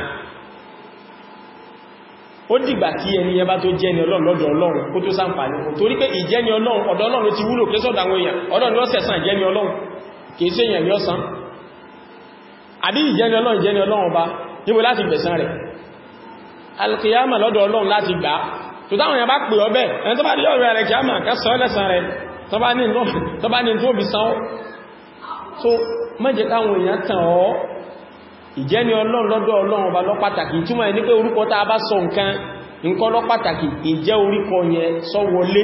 ó dìgbà tí ẹni yẹn bá tó jẹ́ ni Ọlọ́run lọ́dọ̀ Ọlọ́run kó tó ṣàǹfààní fún torí pé ìjẹ́ ni Ọlọ́run ọ̀dọ̀ Ọlọ́run ti wúlò kí sọ́dọ̀ àwọn èèyàn Ọlọ́run ni ó sẹ̀sàn jẹ́ ni Ọlọ́run kìí sí èèyàn ni ó san àbí ìjẹ́ ni Ọlọ́run jẹ́ ni Ọlọ́run bá níbo láti gbẹ̀san rẹ̀ alkiyama lọ́dọ̀ Ọlọ́run láti gbà tó táwọn èèyàn bá pè ọbẹ̀ ẹni tó bá rí ọ̀rẹ́ rẹ̀ kiyama kẹsàn ẹlẹ́sàn rẹ̀ tó bá ní tó bí san so mẹ́jẹ káwọn èèyàn tàn ọ́ ìjẹ́ni Ọlọ́run lọ́dọ̀ Ọlọ́run ọba lọ pàtàkì túnmọ̀ ẹni pé orúkọ tá a bá sọ nǹkan lọ pàtàkì ìjẹ́ oríkọ yẹn sọ wọlé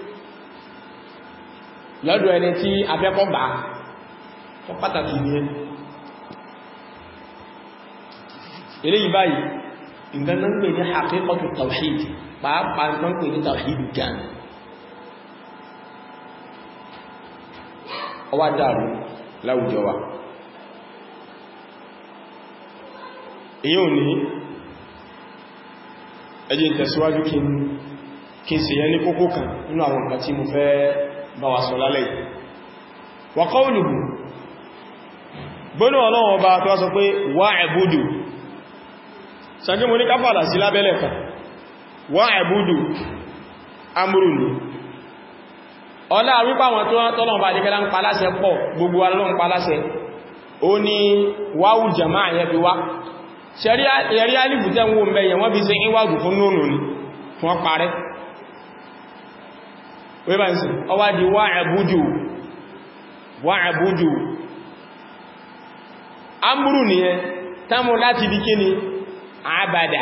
lọ́dọ̀ ẹni tí afẹ́kọ́ gbà sọ pàtàkì ní ẹni eléyìí báyìí nǹkan náà ń pè ní haqiqatu tawhid pàápàá nǹkan pè ní tawhid gan ọwá dàrú láwùjọ wa èyí ò ní ẹjẹ́ ìtẹ̀síwájú kí n sì yẹn ní kókó kan nínú àwọn nǹkan tí mo fẹ́ bá wa sọ lálẹ́ wa qawluhu gbónú Ọlọ́run ọba tó wá sọ pé wa'budu sàgbé mo ní káfàlà sí lábẹ́lẹ̀ kan wa'budu amúrù ní ọlá wípá wọn tó tọ́lọ̀n bá jẹ́kẹ́lá ń paláṣẹ pọ̀ gbogbo Ọlọ́run paláṣẹ ó ní wáwù jama'a yẹn fi wá ṣẹ̀rí alifu tẹ́ wọ́n mẹ́yẹn wọ́n fi ṣe ìwádùn fún nónù ní fún ọparẹ́ wíbá ìsìn ọwá di wa'budu amúrù nìyẹn támù láti bí kíni abada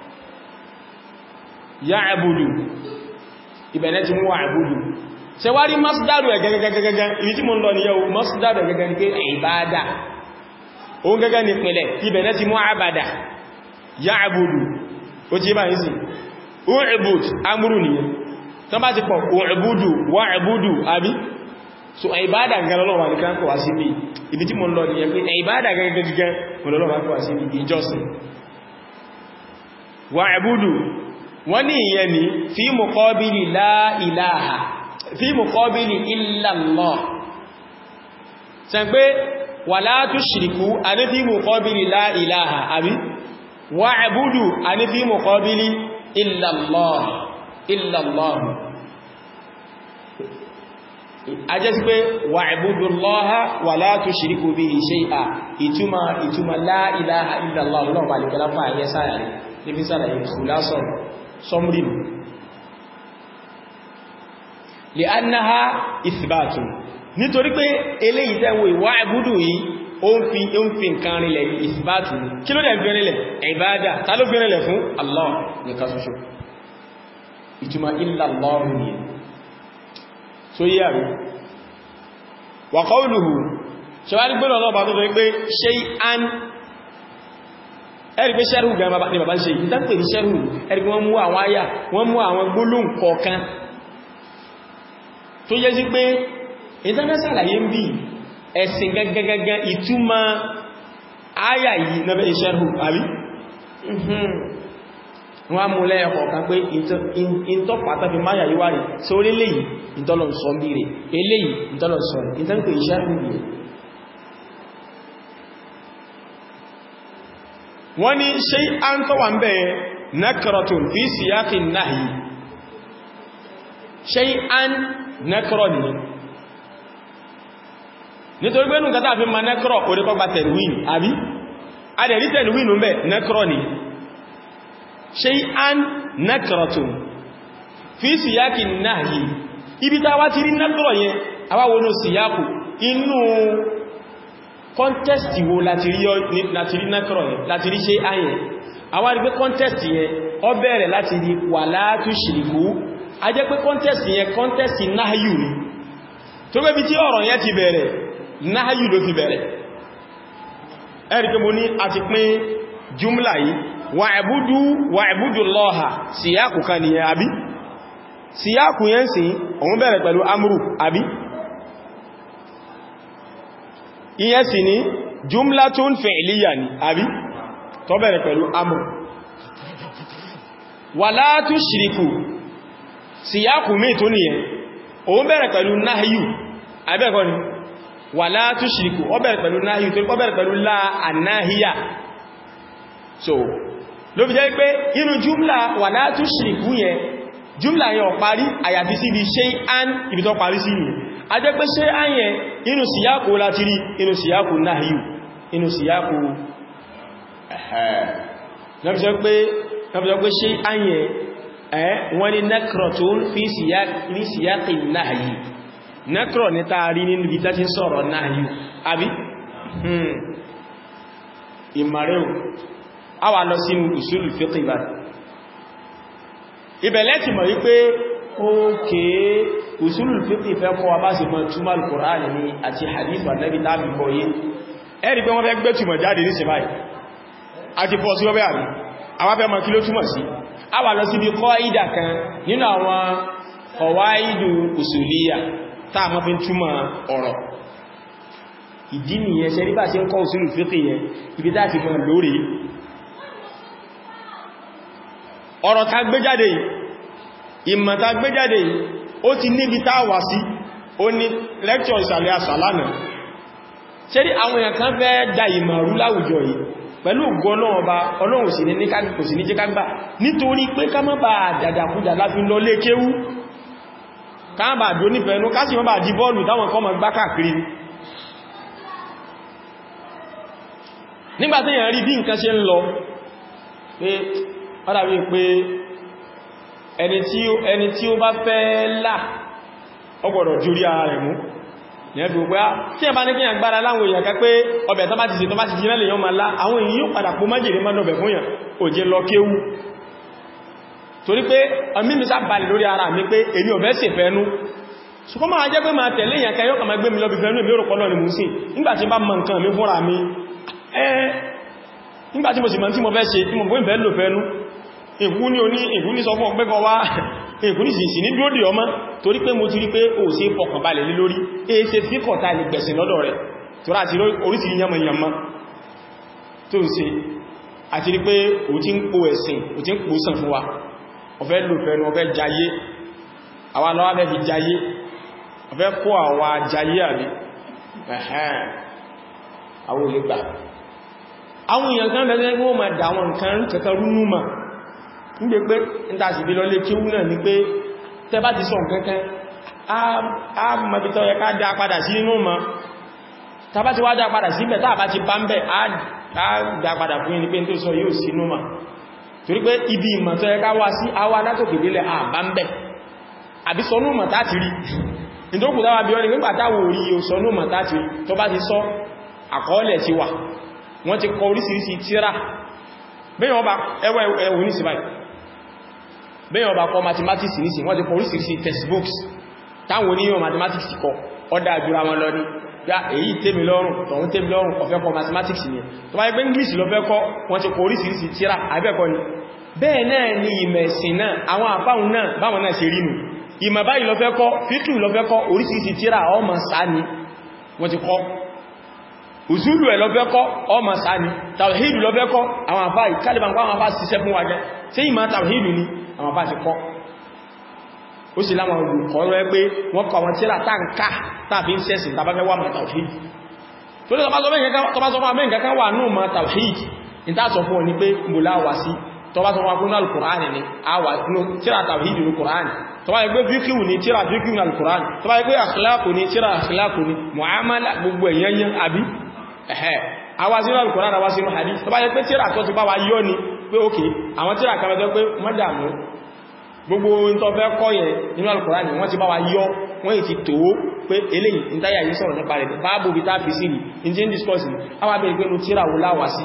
ya'budu ìbẹ̀rẹ̀ ti mú wa'budu ṣe wá rí masdaru ẹ̀gẹ́gẹ́gẹ́gẹ́gẹ́ ibi tí mo ń lọ ní yau masdaru ẹ̀gẹ́gẹ́ ní pé ìbádà o gẹ́gẹ́ ní pẹ̀lẹ̀ ìbẹ̀rẹ̀ ti mú abada ya'budu ó ti bá yìí sí u'bud amúrù nìyẹn tán bá ti pọ̀ u'budu wa'budu àbí so ìbádà gẹ́gẹ́ lọ́wọ́ ní kan kọ̀ wá sí ibi tí mo ń lọ ní yẹn pé ìbádà gẹ́gẹ́gẹ́gẹ́ lọ́wọ́ kọ̀ wá sí ìjọsìn wa'budu wọ́n ní ìyẹn ni fi muqabili la ilaha fi muqabili illa Allah ṣe pé wala tushriku a ní fi muqabili la ilaha àbí wa'budu a ní fi muqabili illa Allah a jẹ́ sí pé wa'budu Allaha wala tushriku bihi shay'a ìtumà la ilaha illa Allah lọ́wọ́ alìkẹ́lá fún àyẹ́ sáyà rẹ̀ níbi sára ìkùlásọ̀ sọmrí li'annaha ithbatun nítorí pé eléyìí tẹ́wọ́ wa'budu yìí ó ń fi nǹkan rinlẹ̀ ìsìbátù ní kí ló dẹ̀ fi rinlẹ̀ ìbádà ta ló fi rinlẹ̀ fún Allah nìkan ṣoṣo ìtumà illa Allah ni so yí àrí wa qawluhu ṣewárí gbọ́nà náà bá tó tó pé shay'an ẹ̀rí pé ṣẹ́rù gan ní bàbá ṣe ìtàkùn ní ṣẹ́rù ẹ̀rí pé wọ́n mú àwọn àyà wọ́n mú àwọn gbólóhùn kọ̀ọ̀kan tó yẹ sí pé ìtàkùn ń bí ẹ̀sìn gẹ́gẹ́gẹ́gẹ́ ìtumọ̀ àyà yìí náà bẹ́ ṣẹ́rù àbí wọ́n mú lẹ́ẹ̀kọ̀ kan pé ìntọ́ pàtàkì máyà yíwá rí sí orí léyìí ìntọ́lọ̀ sọ bí rẹ̀ eléyìí ìntọ́lọ̀ sọ rẹ̀ ìtàkùn ìṣẹ́rù rẹ̀ wọ́n ní ṣe án tọ́wà ń bẹ̀ nakratun fi siyaqin nahyi ṣe án nakrat ni nítorí pé nù kátà fi ma nakrat orípọ́gbà tẹ̀lúwìn àbí adẹ̀rí tẹ̀lúwìn ń bẹ̀ nakrat ni ṣe án nakratun fi siyaqin nahyi ibi ta wá ti rí nakrat yẹn awáwọnú síyákù inú kọ́ntẹ́stì wo láti rí nákọ̀rọ̀ yẹn láti rí ṣe ayẹ̀ àwọn rí pé kọ́ntẹ́stì yẹn ó bẹ̀rẹ̀ láti rí wala tushriku a jẹ́ pé kọ́ntẹ́stì yẹn kọ́ntẹ́stì náhayù ni tó gbé bí tí ọ̀rọ̀ yẹn ti bẹ̀rẹ̀ náhayù ló fi bẹ̀rẹ̀ ẹ̀rí pé mo ní a ti pín jùmlà yìí wa'budu Allaha síyákù kan nìyẹn àbí síyákù yẹn sì òun bẹ̀rẹ̀ pẹ̀lú amru àbí ìyẹn sì ní jumlatun fi'liya ni àbí tó bẹ̀rẹ̀ pẹ̀lú amru wala tushriku síyákù mí tó nìyẹn òun bẹ̀rẹ̀ pẹ̀lú nahyu àbẹ́ẹ̀kọ́ ni wala tushriku ó bẹ̀rẹ̀ pẹ̀lú nahyu tó bẹ̀rẹ̀ pẹ̀lú la annahiya so ló fi jẹ́ pé inú jumla wala tushriku yẹn jumla yẹn ó parí àyàfi sí ibi shay'an ibi tó parí sí nìyẹn a jẹ́ pé ṣe áyẹn inú síyákù láti rí inú síyákù náhíù inú síyákù ẹ̀hẹ́ náà pé ṣe áyẹn wọ́n ni nakratun fi síyákì náhíù nakrat ní taari nínú bí tá ti sọ̀rọ̀ náhíù àbí ìmàrẹ́wò a wà lọ sínú usulul fiqh ibẹ̀lẹ́ ti mọ̀ wípé ókèé usulul fiqh fẹ́ kọ́ bá sì mọ̀ túnmà al-Qur'an ní àti hadith wa nabi tàbí kọ́yé ẹ̀rí pé wọ́n fẹ́ gbé túnmọ̀ jáde ní símáì àti pọ̀ sí ọbẹ̀ àrí àwọn fẹ́ mọ̀ kí ló túnmọ̀ sí a wà lọ sí bí qaida kan nínú àwọn qawaidu usuliyya tá mọ́ fi túnmọ̀ ọ̀rọ̀ ìdí nìyẹn ṣe rí bá ṣe ń kọ́ usulul fiqh yẹn ibi tá ti mọ̀ lórí ọ̀rọ̀ tá gbé jáde yìí ìmọ̀ tá gbé jáde yìí ó ti níbi táwà sí ó ní lecture ìsàlẹ̀ àsàlánà ṣe rí àwọn èèyàn kan fẹ́ da ìmọ̀rú láwùjọ yìí pẹ̀lú ògo ọba ọlọ́run sì ní kò sí ní jẹ́ kágbà nítorí pé ká má bá dàdàkúdà láti lọ lé kéwú ká má bá dó nífẹ̀ẹ́nú ká sì má bá di bọ́ọ̀lù táwọn kan má gbá káàkiri nígbàtí èyàn rí bí nǹkan ṣe ń lọ pé ọ́dà bí pé ẹni tí ó bá fẹ́ là ó gbọ́dọ̀ jórí ara rẹ̀ mú ní ẹbí òpé tí ẹ bá ní kí yàn gbára láwọn èèyàn ká pé ọbẹ̀ tó bá ti ṣe tó bá ti jiná lè yàn máa lá àwọn èèyàn yóò padà pọ̀ májèlé má dọ̀bẹ̀ fún yàn ò jẹ́ lọ kéwú torí pé ọmí mi sábàlì lórí ara mi pé èmi ò bẹ́ sì fẹ́nu ṣùgbọ́n máa jẹ́ pé máa tẹ̀lé èèyàn kẹyọ́ kà máa gbé mi lọ bí fẹ́nu èmi òrùpọ̀ lọ ni mú sí nígbàtí bá mọ nǹkan mi fúnra mi nígbàtí mo sì mọ̀ tí mo fẹ́ ṣe tí mo gbé ìfẹ́ lò fẹ́nu ìkú ní sọ fún ọgbẹ́kọ wá ìkú ní sì ní dúró dì ọmọ torí pé mo ti rí pé ó ṣe fọkànbalẹ̀ lé lórí èéṣe tí kọ̀ta lè gbẹ̀sìn lọ́dọ̀ rẹ̀ tó rá àti orísìí yàmọ̀ tó ń ṣe àti rí pé ó ti ń pò ẹ̀sìn ó ti ń pò sàn fún wa ọ̀fẹ́ lò fẹ́nu ọ̀fẹ́ jayé àwa lọ́wọ́ fẹ́ fi jayé ọ̀fẹ́ kó àwa jayé àbí ẹ̀hẹ́n àwọn olùgbà àwọn èèyàn kan bẹ̀rẹ̀ wọ́n ma dà wọn nǹkan kẹta rúnú ma ń gbé pé ń tàṣì bí lọlé kí wúnà ní pé tẹ́ bá ti sọ nǹkankan a mọ̀bítọ́ yẹ ká dá padà sí inú ma tàbá ti wá dá padà sí ibẹ̀ tàbá ti bá ń bẹ̀ a dá padà fún yín ní pé tó sọ yóò sí inú ma torí pé ibi ìmọ̀ tó yẹ ká wá sí àwa látòkèdélẹ̀ a bá ń bẹ̀ àbí sọnú mọ̀ táti rí ìdókù táwà bí wọ́n ni nígbà táwò rí yóò sọnú mọ̀ táti rí tó bá ti sọ àkọọ́lẹ̀ ti wà wọ́n ti kọ orísìírísìí tírà bẹ́yàn ọba ẹwọ ní síbáyì bẹ́yàn ọba kọ mathematics ní sí wọ́n ti kọ orísìírísìí textbooks táwọn oníyàn mathematics kọ ọdá àjúra wọn lọ ní ya èyí tèmi lọ́rùn tọ̀hún tèmi lọ́rùn ọ̀fẹ́ kọ mathematics ni tó bá ẹgbẹ́ English lọ fẹ́ kọ́ wọ́n ti kọ orísìírísìí tírà àbẹ́ẹ̀kọ́ ni bẹ́ẹ̀ náà ni ìmẹ̀sìn náà àwọn àfáhùn náà báwọn náà ṣe rí nù ìmọ̀ báyìí lọ fẹ́ kọ́ fíkì lọ fẹ́ kọ́ orísìírísìí tírà ọmọ sáà ni wọ́n ti kọ́ òsúlù ẹ̀ lọ́fẹ́ kọ́ ọmọ sáni tàwíhìdù lọ́fẹ́ kọ́ àwọn àfá ìkálìbà ń kọ́ àwọn àfá ṣiṣẹ́ fún wájẹ́ tí ìmá tàwíhìdù ní àwọn àfá ti kọ́ ó sì láwọn olùkọ́ rẹ̀ pé wọ́n kọ́ àwọn tíra táǹkà tàbí ń sẹ́sìn tàbáfẹ́ wà mọ̀ tàwíhìdù tó lè tọbá sọ fún àmẹ́ nǹkan wà ní ọmọ tàwíhìdù ní tàṣọ fún ọ ní pé mbòlá wà sí tọbá sọ fún akúnnà alkùránì ni àwà tíra tàwíhìdù ní kùránì tọbá ẹgbẹ́ fíkíwù ní tíra fíkíwù ní alkùránì tọbá ẹgbẹ́ àkìlákù ní tíra àkìlákù ní muamala gbogbo ẹ̀yẹnyẹn àbí awásínú Al-Qur'an awásínú hadith tó bá yẹ pé tíra tó ti bá wa yọ́ ni pé òkè àwọn tíra kan mẹ́jọ pé mọ́dàmú gbogbo tó fẹ́ kọ́ yẹn nínú Al-Qur'an ni wọ́n ti bá wa yọ́ wọ́n yìí ti tó pé eléyìí ìtayà yìí sọ̀rọ̀ nípa rẹ̀ báàbò bí táàfi sí ní ìjẹ́ ń discuss ní àwọn abẹ́ ìgbénu tíra wò láwà sí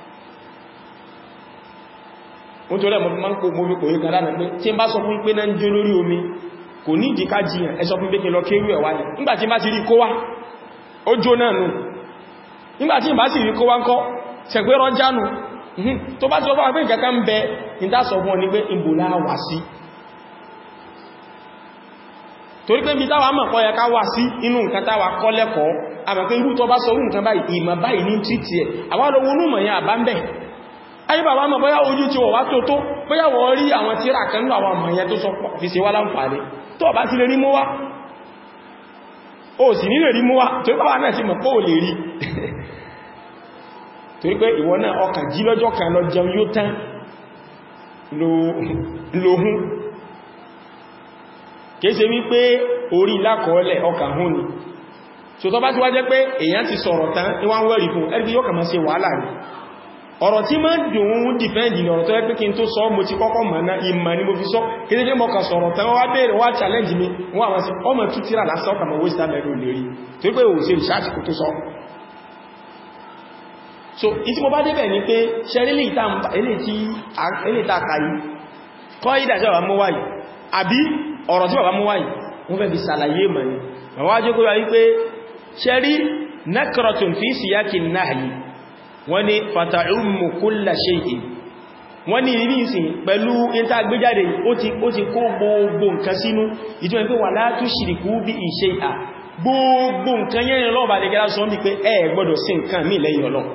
wọ́n tó rẹ̀ mọ́ máa ń kó mórí kò yí kan lánàá pé tí ń bá sọ fún pé náà ń jó lórí omi kò ní ìdíká jiyàn ẹ sọ fún pé kí lọ kéwú ẹ̀ wáyé nígbàtí bá ti rí kó wá ó jó náà nù nígbàtí ìbá sì rí kó wá ń kọ́ ṣẹ̀gbẹ́ rọ́jánù tó bá ti ọgbọ́n pé ìkẹ́kẹ́ ń bẹ ìdásọ̀ fún ọ ní pé ìbòlá wà sí torí pé bí táwà mọ̀ kọ́ yẹ ká wà sí inú nǹkan táwà kọ́ lẹ́kọ̀ọ́ àmọ́ pé irú tó bá sọ orú nǹkan báyìí ìmọ̀ báyìí ní títì ẹ̀ àwọn olówó onúmọ̀ yẹn àbá ń bẹ̀ ayé bàbá mọ̀ bóyá ojú tí wọ́n wá tó bóyá wọ́n rí àwọn tíra kan nínú àwọn ọmọ yẹn tó sọ fi ṣe wá láǹfààní tó bá ti lè rí mú wá ó sì nílè rí mú wá tó bá náà sí mọ̀ pé ò lè rí torí pé ìwọ náà ọkà jí lọ́jọ́ kan lọ jẹun yóò tán lóhun kìí ṣe wípé orí lákọọ́lẹ̀ ọkà hún ni so tó bá ti wá jẹ́ pé èyàn ti sọ̀rọ̀ tán ní wọ́n wẹ́rì fún ẹgbẹ́ yóò kàmọ́ sí wàhálà rí ọ̀rọ̀ tí máa dùn ún dìfẹ́ndì ọ̀rọ̀ tó ẹ́ pé kí n tó sọ mo ti kọ́kọ́ mọ̀ náà ìmọ̀ ni mo fi sọ kí ní mọ́ ka sọ̀rọ̀ tán wá bèèrè wá challenge mi wọ́n àwọn sí ọmọ tún tíra lásán kàmọ̀ waste time ẹ̀rọ lè rí tó pé òun sí research kò tó sọ so ìtí mo bá débẹ̀ ní pé ṣẹ́rílì ìtàkàyí kọ́ ìdájọ́ bàbá mú wáyìí àbí ọ̀rọ̀ tí bàbá mú wáyìí wọ́n fẹ́ fi sàlàyé mọ̀ ní àwọn ajẹ́kọ́ wáyí pé ṣẹ́rí nakratun fi siyaki nahyi wọ́n ni fata'ummu kulla shay'in wọ́n ni ìrí ìsìn pẹ̀lú ìta gbéjáde ó ti kó gbogbo nǹkan sínú ìjọ́ pé wala tushriku bihi shay'a gbogbo nǹkan yẹn lọ́ọ̀bà lè gẹ́lá sọ bí pé ẹ gbọ́dọ̀ sí nǹkan mí lẹ́yìn Ọlọ́run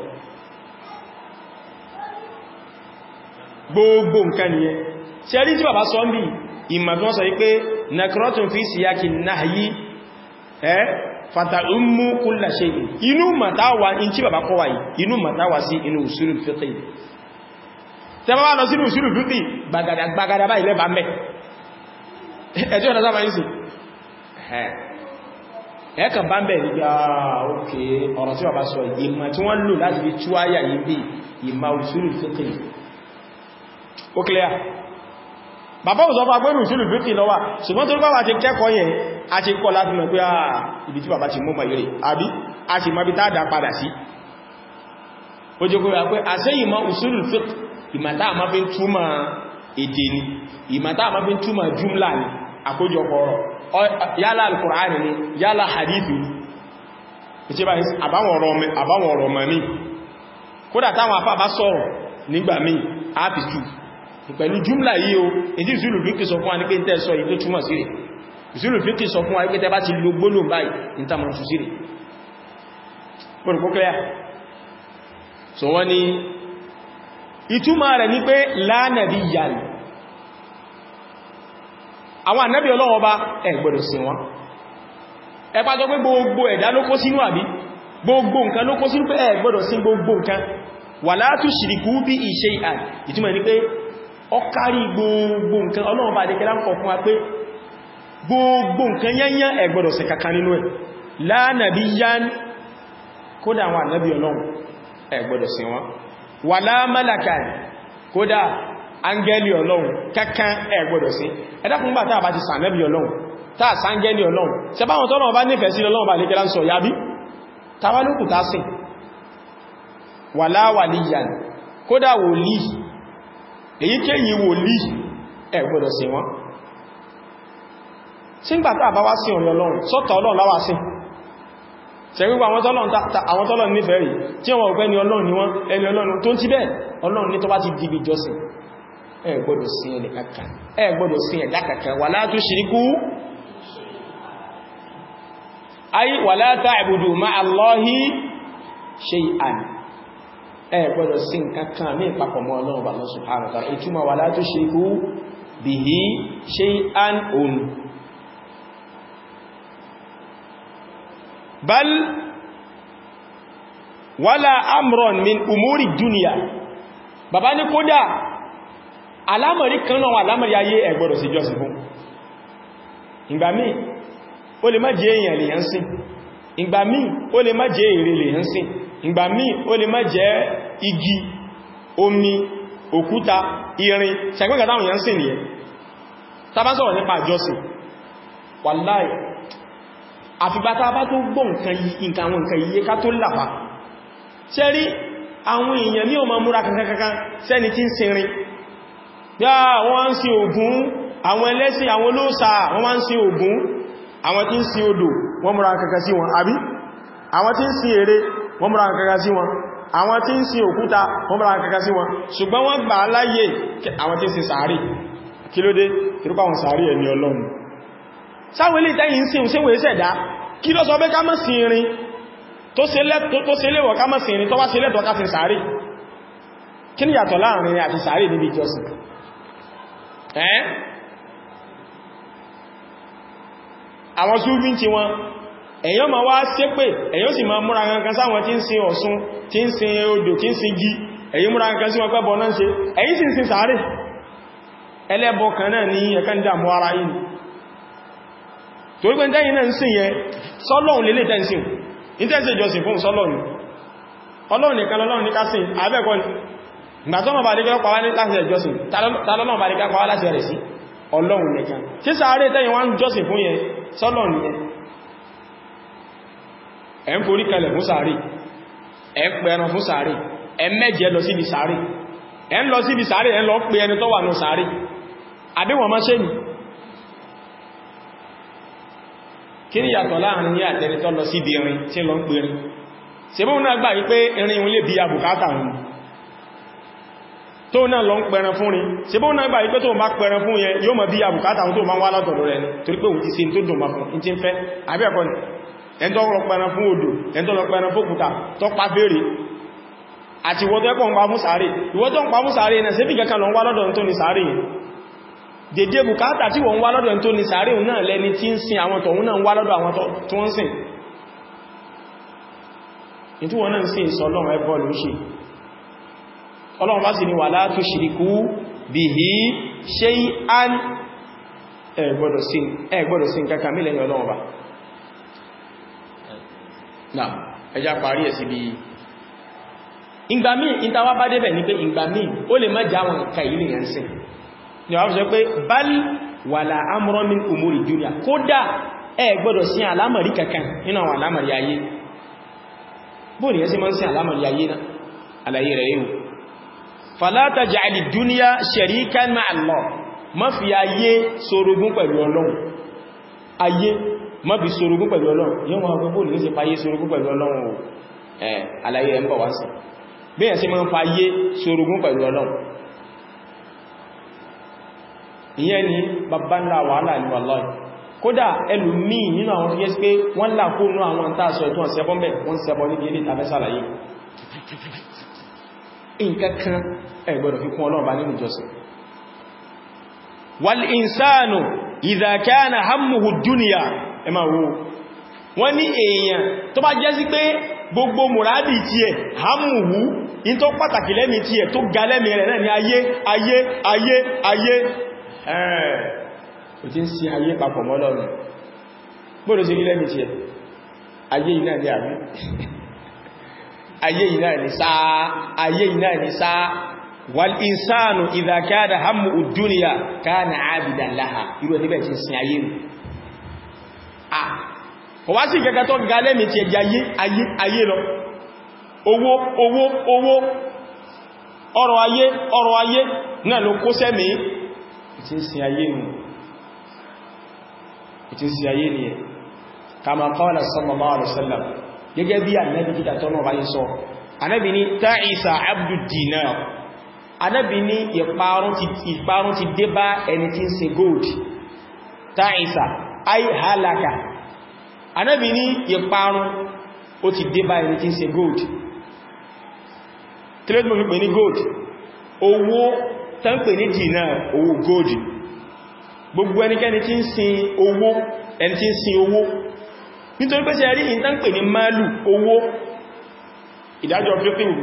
gbogbo nǹkan nìyẹn ṣe rí tí bàbá sọ ń bí ìmọ̀ tí wọ́n sọ wípé nakratun fi siyaki nahyi fata'ummu kulla shay'in inú matawa in tí bàbá kọwà yìí inú matawa sí inú usulul fiqh tẹ bá wá lọ sínú usulul fiqh gbagada bá ilẹ̀ bá mẹ́ ẹjọ́ ọ̀nà sábà yìí sí ẹ̀ẹ́kàn bá ń bẹ̀ nígbà òkè ọ̀rọ̀ tí bàbá sọ ìmọ̀ tí wọ́n lò láti fi tú àyà yìí bí ìmọ̀ usulul fiqh ó clear bàbá ò sọ fún agbẹ́rù usulul fiqh lọ́wà ṣùgbọ́n tó bá ti kẹ́kọ̀ọ́ yẹn a ti kọ́ láti mọ̀ pé ibi tí bàbá ti mú mọ̀ yìí àbí a sì mọ̀ bí tá dá padà sí ó jẹ́ kóyà pé àṣẹ ìmọ̀ usulul fiqh ìmọ̀ tá máa fi ń túmọ̀ èdè ni ìmọ̀ tá máa fi ń túmọ̀ jumla ni àkójọpọ̀ ọ̀rọ̀ yálà al-Qur'ani ni yálà hadithi ni ìṣẹ́ bá àbáwọn ọ̀rọ̀ mọ̀ ní kódà táwọn afá bá sọ̀rọ̀ nígbà míì ápìtù pẹ̀lú jùmlà yìí o èdí usulul fiqh sọ fún wa ní pé tẹ́ sọ ìtó túmọ̀ sí rẹ̀ usulul fiqh sọ fún wa pé tẹ́ bá ti lo gbólóhùn báyìí ní tàmà tù sí rẹ̀ pọ̀rọ̀kọ́kẹ́yà so wọ́n ni ìtumọ̀ rẹ̀ ní pé la nabiyyan àwọn ànábì Ọlọ́run Ọba ẹ gbọ́dọ̀ sìn wọ́n ẹ bá jọ pé gbogbo ẹ̀dá ló kó sínú àbí gbogbo nǹkan ló kó sínú pé ẹ gbọ́dọ̀ sìn gbogbo nǹkan wala tushriku bi shay'an ìtumọ̀ ní pé ó kárí gbogbo nǹkan Ọlọ́run Ọba adékẹ́lá ń kọ fún wa pé gbogbo nǹkan yányán ẹ gbọ́dọ̀ sìn kankan nínú ẹ̀ la nabiyyan kódà àwọn ànábì Ọlọ́run ẹ gbọ́dọ̀ sìn wọ́n wala malakan kódà áńgẹ́lì Ọlọ́run kankan ẹ gbọ́dọ̀ sìn ẹ̀dàkùn gbà tàà bá ti sànẹ́bì Ọlọ́run tàà sáńgẹ́lì Ọlọ́run ṣe báwọn tọ́lọ̀ bá nífẹ̀ẹ́ sí Ọlọ́run bá lè kẹ́lá ń sọ yábí tàwálùkù tá sìn wala waliyan kódà wòlí èyíkéyìí wòlí ẹ gbọ́dọ̀ sìn wọ́n sígbà tàà bá wá sí Ọlọ́run sọ́tọ̀ Ọlọ́run láwá sí ṣẹ̀rígbà àwọn tọ́lọ̀ nífẹ̀ẹ́ rí tí wọ́n ọ̀pẹ́ ni Ọlọ́run ni wọ́n ẹni Ọlọ́run tó ń ti bẹ́ẹ̀ Ọlọ́run ní tó bá ti dìbì jọsìn ẹ gbọ́dọ̀ sìn ẹni kankan ẹ gbọ́dọ̀ sìn ẹ̀dá kankan wala tushriku ay wala ta'budu ma'allahi shay'an ẹ gbọ́dọ̀ sìn kankan ní ìpapọ̀ mọ́ Ọlọ́run Allah subhanahu wa ta'ala ìtumọ̀ wala tushriku bihi shay'an bal wala amran min umuri dunya bàbá ní kódà alámọ̀rí kan náà alámọ̀rí ayé ẹ gbọ́dọ̀ sí jọ́sìn fún ìgbà míì ó lè má jẹ́ èèyàn lè yán sìn ìgbà míì ó lè má jẹ́ ère lè yán sìn ìgbà míì ó lè má jẹ́ igi omi òkúta irin ṣàgbẹ́gbẹ̀ táwọn yán sìn nìyẹn tá bá sọ̀rọ̀ nípa jọ́sìn wàláì àfìgbàtà bá tó gbọ́ nǹkan yíye ká tó làpá ṣẹ́rí àwọn èèyàn ní ọmọ múra kankankan sẹ́ni tí ń sinrin yá wọ́n ń sin Ògún àwọn ẹlẹ́sìn àwọn olóòṣà wọ́n ń sin Ògún àwọn tí ń sin odò wọ́n múra kankan sí wọn àbí àwọn tí ń sin ère wọ́n múra kankan sí wọn àwọn tí ń sin òkúta wọ́n múra kankan sí wọn ṣùgbọ́n wọ́n gbà láyé àwọn tí ń sin sàárì kí ló dé tírúkọ àwọn sàárì ẹni Ọlọ́run sáwọn ilé ìtẹ́yìn sin òṣèwé ṣẹ̀dá kí ló sọ pé ká má sin irin tó ṣe léwọ̀ ká má sin irin tó wá ṣe lẹ́tọ̀ọ́ ká sin sàárì kí ni yàtọ̀ láàrin àti sàárì níbi ìjọsìn àwọn súnfí tí wọn èyàn ma wá ṣépè èyàn sì ma múra kankan sáwọn tí ń sin Ọ̀ṣun tí ń sin odò tí ń sin igi èyí múra kankan sí wọn pẹ́bọ náà ṣe èyí sì ń sin sàárè ẹlẹ́bọ kan náà ní ẹ̀kan dàmú ara yìí torí pé tẹ́yìn náà ń sìn yẹn sọ́lọ́run lélẹ̀ tẹ́ǹsìn ìtẹ́sẹ̀ ìjọsìn fún sọ́lọ́run Ọlọ́run nìkan lọ́lọ́run ní ká sìn àbẹ́ẹ̀kọ́ ni ìgbàtọ́nà bá díkẹ́ pàwà ní láti ẹjọ́sìn tàlọ́nà bá díkẹ́ pàwà láti rẹ̀ sí Ọlọ́run nìkan tí sàárè tẹ́yìn wọ́n jọ́sìn fún yẹn sọ́lọ́run yẹn ẹ ń forí kalẹ̀ fún sàárè ẹ ń pẹran fún sàárè ẹ mẹ́jẹ lọ síbi sàárè ẹ ń lọ síbi sàárè ẹ ń lọ pè ẹni tó wà ní sàárè àbí wọ́n máa ṣe ní kí ni yàtọ̀ láàrin ní àtẹni tó lọ síbi irin tí lọ ń pè rin ṣe bóun náà gbà wípé irin ìwọ̀n lè bí abùkátà wọn tó náà lọ ń pẹran fún rin ṣe bóun náà gbà wípé tó bá pẹran fún yẹn yóò mọ̀ bí abùkátà wọn tó máa wá látọ̀dọ̀ rẹ̀ torí pé òun ti ṣe tó dùn máa fún in ti ń fẹ́ àbí ẹ̀kọ́ ni ẹn tó lọ pẹran fún odò ẹn tó lọ pẹran fún òkúta tó pa fèrè àti ìwọ tó ẹ̀kọ́ ń pa fún sàárè ìwọ tó ń pa fún sàárè náà ṣébì kankan lọ ń wá lọ́dọ̀ tó ní sàárè yẹn dédé bùkátà tí wọ́n ń wá lọ́dọ̀ tó ní sàárè náà lẹ́ni tí ń sin àwọn tọ̀hún náà ń wá lọ́dọ̀ àwọn tó ń sìn ìtú wọn náà ń sin ìsọ ọlọ́run ẹbọ ló ṣe ọlọ́run bá sì ní wala tushriku bihi shay'an ẹ gbọ́dọ̀ sin kankan mílẹ̀ ní ọlọ́run bá náà ẹjá parí ẹ̀ sí bí ìgbà míì ìtawà bá débẹ̀ ní pé ìgbà míì ó lè má jáwọn ìka ilé yẹn sí ni wọ́n sọ pé bal wala amran min umuri dunya kódà ẹ gbọ́dọ̀ sí àlámọ̀rí kankan nínú àwọn àlámọ̀rí ayé bóòlù yẹn sí máa ń sí àlámọ̀rí ayé náà àlàyé rẹ̀ yíò fala taj'ali dunya sharikan ma'a Allah má fi ayé sorogún pẹ̀lú Ọlọ́run ayé má fi sorogún pẹ̀lú Ọlọ́run yíò wọn gbogbo ní ṣe fayé sorogún pẹ̀lú Ọlọ́run àlàyé rẹ̀ ń bọ̀ wá sí bí yẹn sí máa ń fayé sorogún pẹ̀lú Ọlọ́run ìyẹn ni bàbá ńlá wàhálà ní wallahi kódà ẹlòmíì nínú àwọn fíyẹ́ sí pé wọ́n làkó nú àwọn tààsọ̀ ìtún ọ̀sẹ̀bọ́n bẹ̀ wọ́n sẹ́bọ́ ní ilé ìtàfẹ́sàlàyé nǹkankan ẹ gbọ́dọ̀ fi kún Ọlọ́run bá nínú ìjọsìn wal insanu idha kana hammuhu dunya ẹ máa wo wọ́n ní èèyàn tó bá jẹ́ sí pé gbogbo mùrádì tí ẹ̀ hammuhu in tó pàtàkì lẹ́mí tí ẹ̀ tó ga lẹ́mí rẹ̀ náà ni ayé ayé ayé ayé ò tí ń sí ayé papọ̀ mọ́ Ọlọ́run bóòdó sí lẹ́mí tí ẹ̀ ayé iná ní àbí ayé iná ní sáà ayé iná ní sáà wal insanu idha kana hammu ad-dunya kana 'abidan laha irú ẹni bẹ́ẹ̀ tí ń sin ayé nù kò wá sí gẹ́gẹ́ tó ga lẹ́mí tí ẹgbẹ̀ ayé ayé ayé lọ owó owó owó ọrọ̀ ayé náà ló kó sẹ́mí tí ń sin ayé nù tí ń sin ayé ni ẹ̀ kama qala sallallahu alaihi wasallam gẹ́gẹ́ bí Ànábì títà tọ́nà báyé sọ Ànábì ní ta'isa abdu dinar Ànábì ní ìparun ti dé bá ẹni tí ń ṣe gold ta'isa ay halaka Ànábì ní ìparun ó ti dé bá ẹni tí ń ṣe gold kí ló tí mo fi pè ní gold owó tán pè ní dinar owó gold gbogbo ẹnikẹ́ni tí ń sin owó ẹni tí ń sin owó nítorí pé ṣe rí ìtàn pè ní máàlù owó ìdájọ́ fífíwò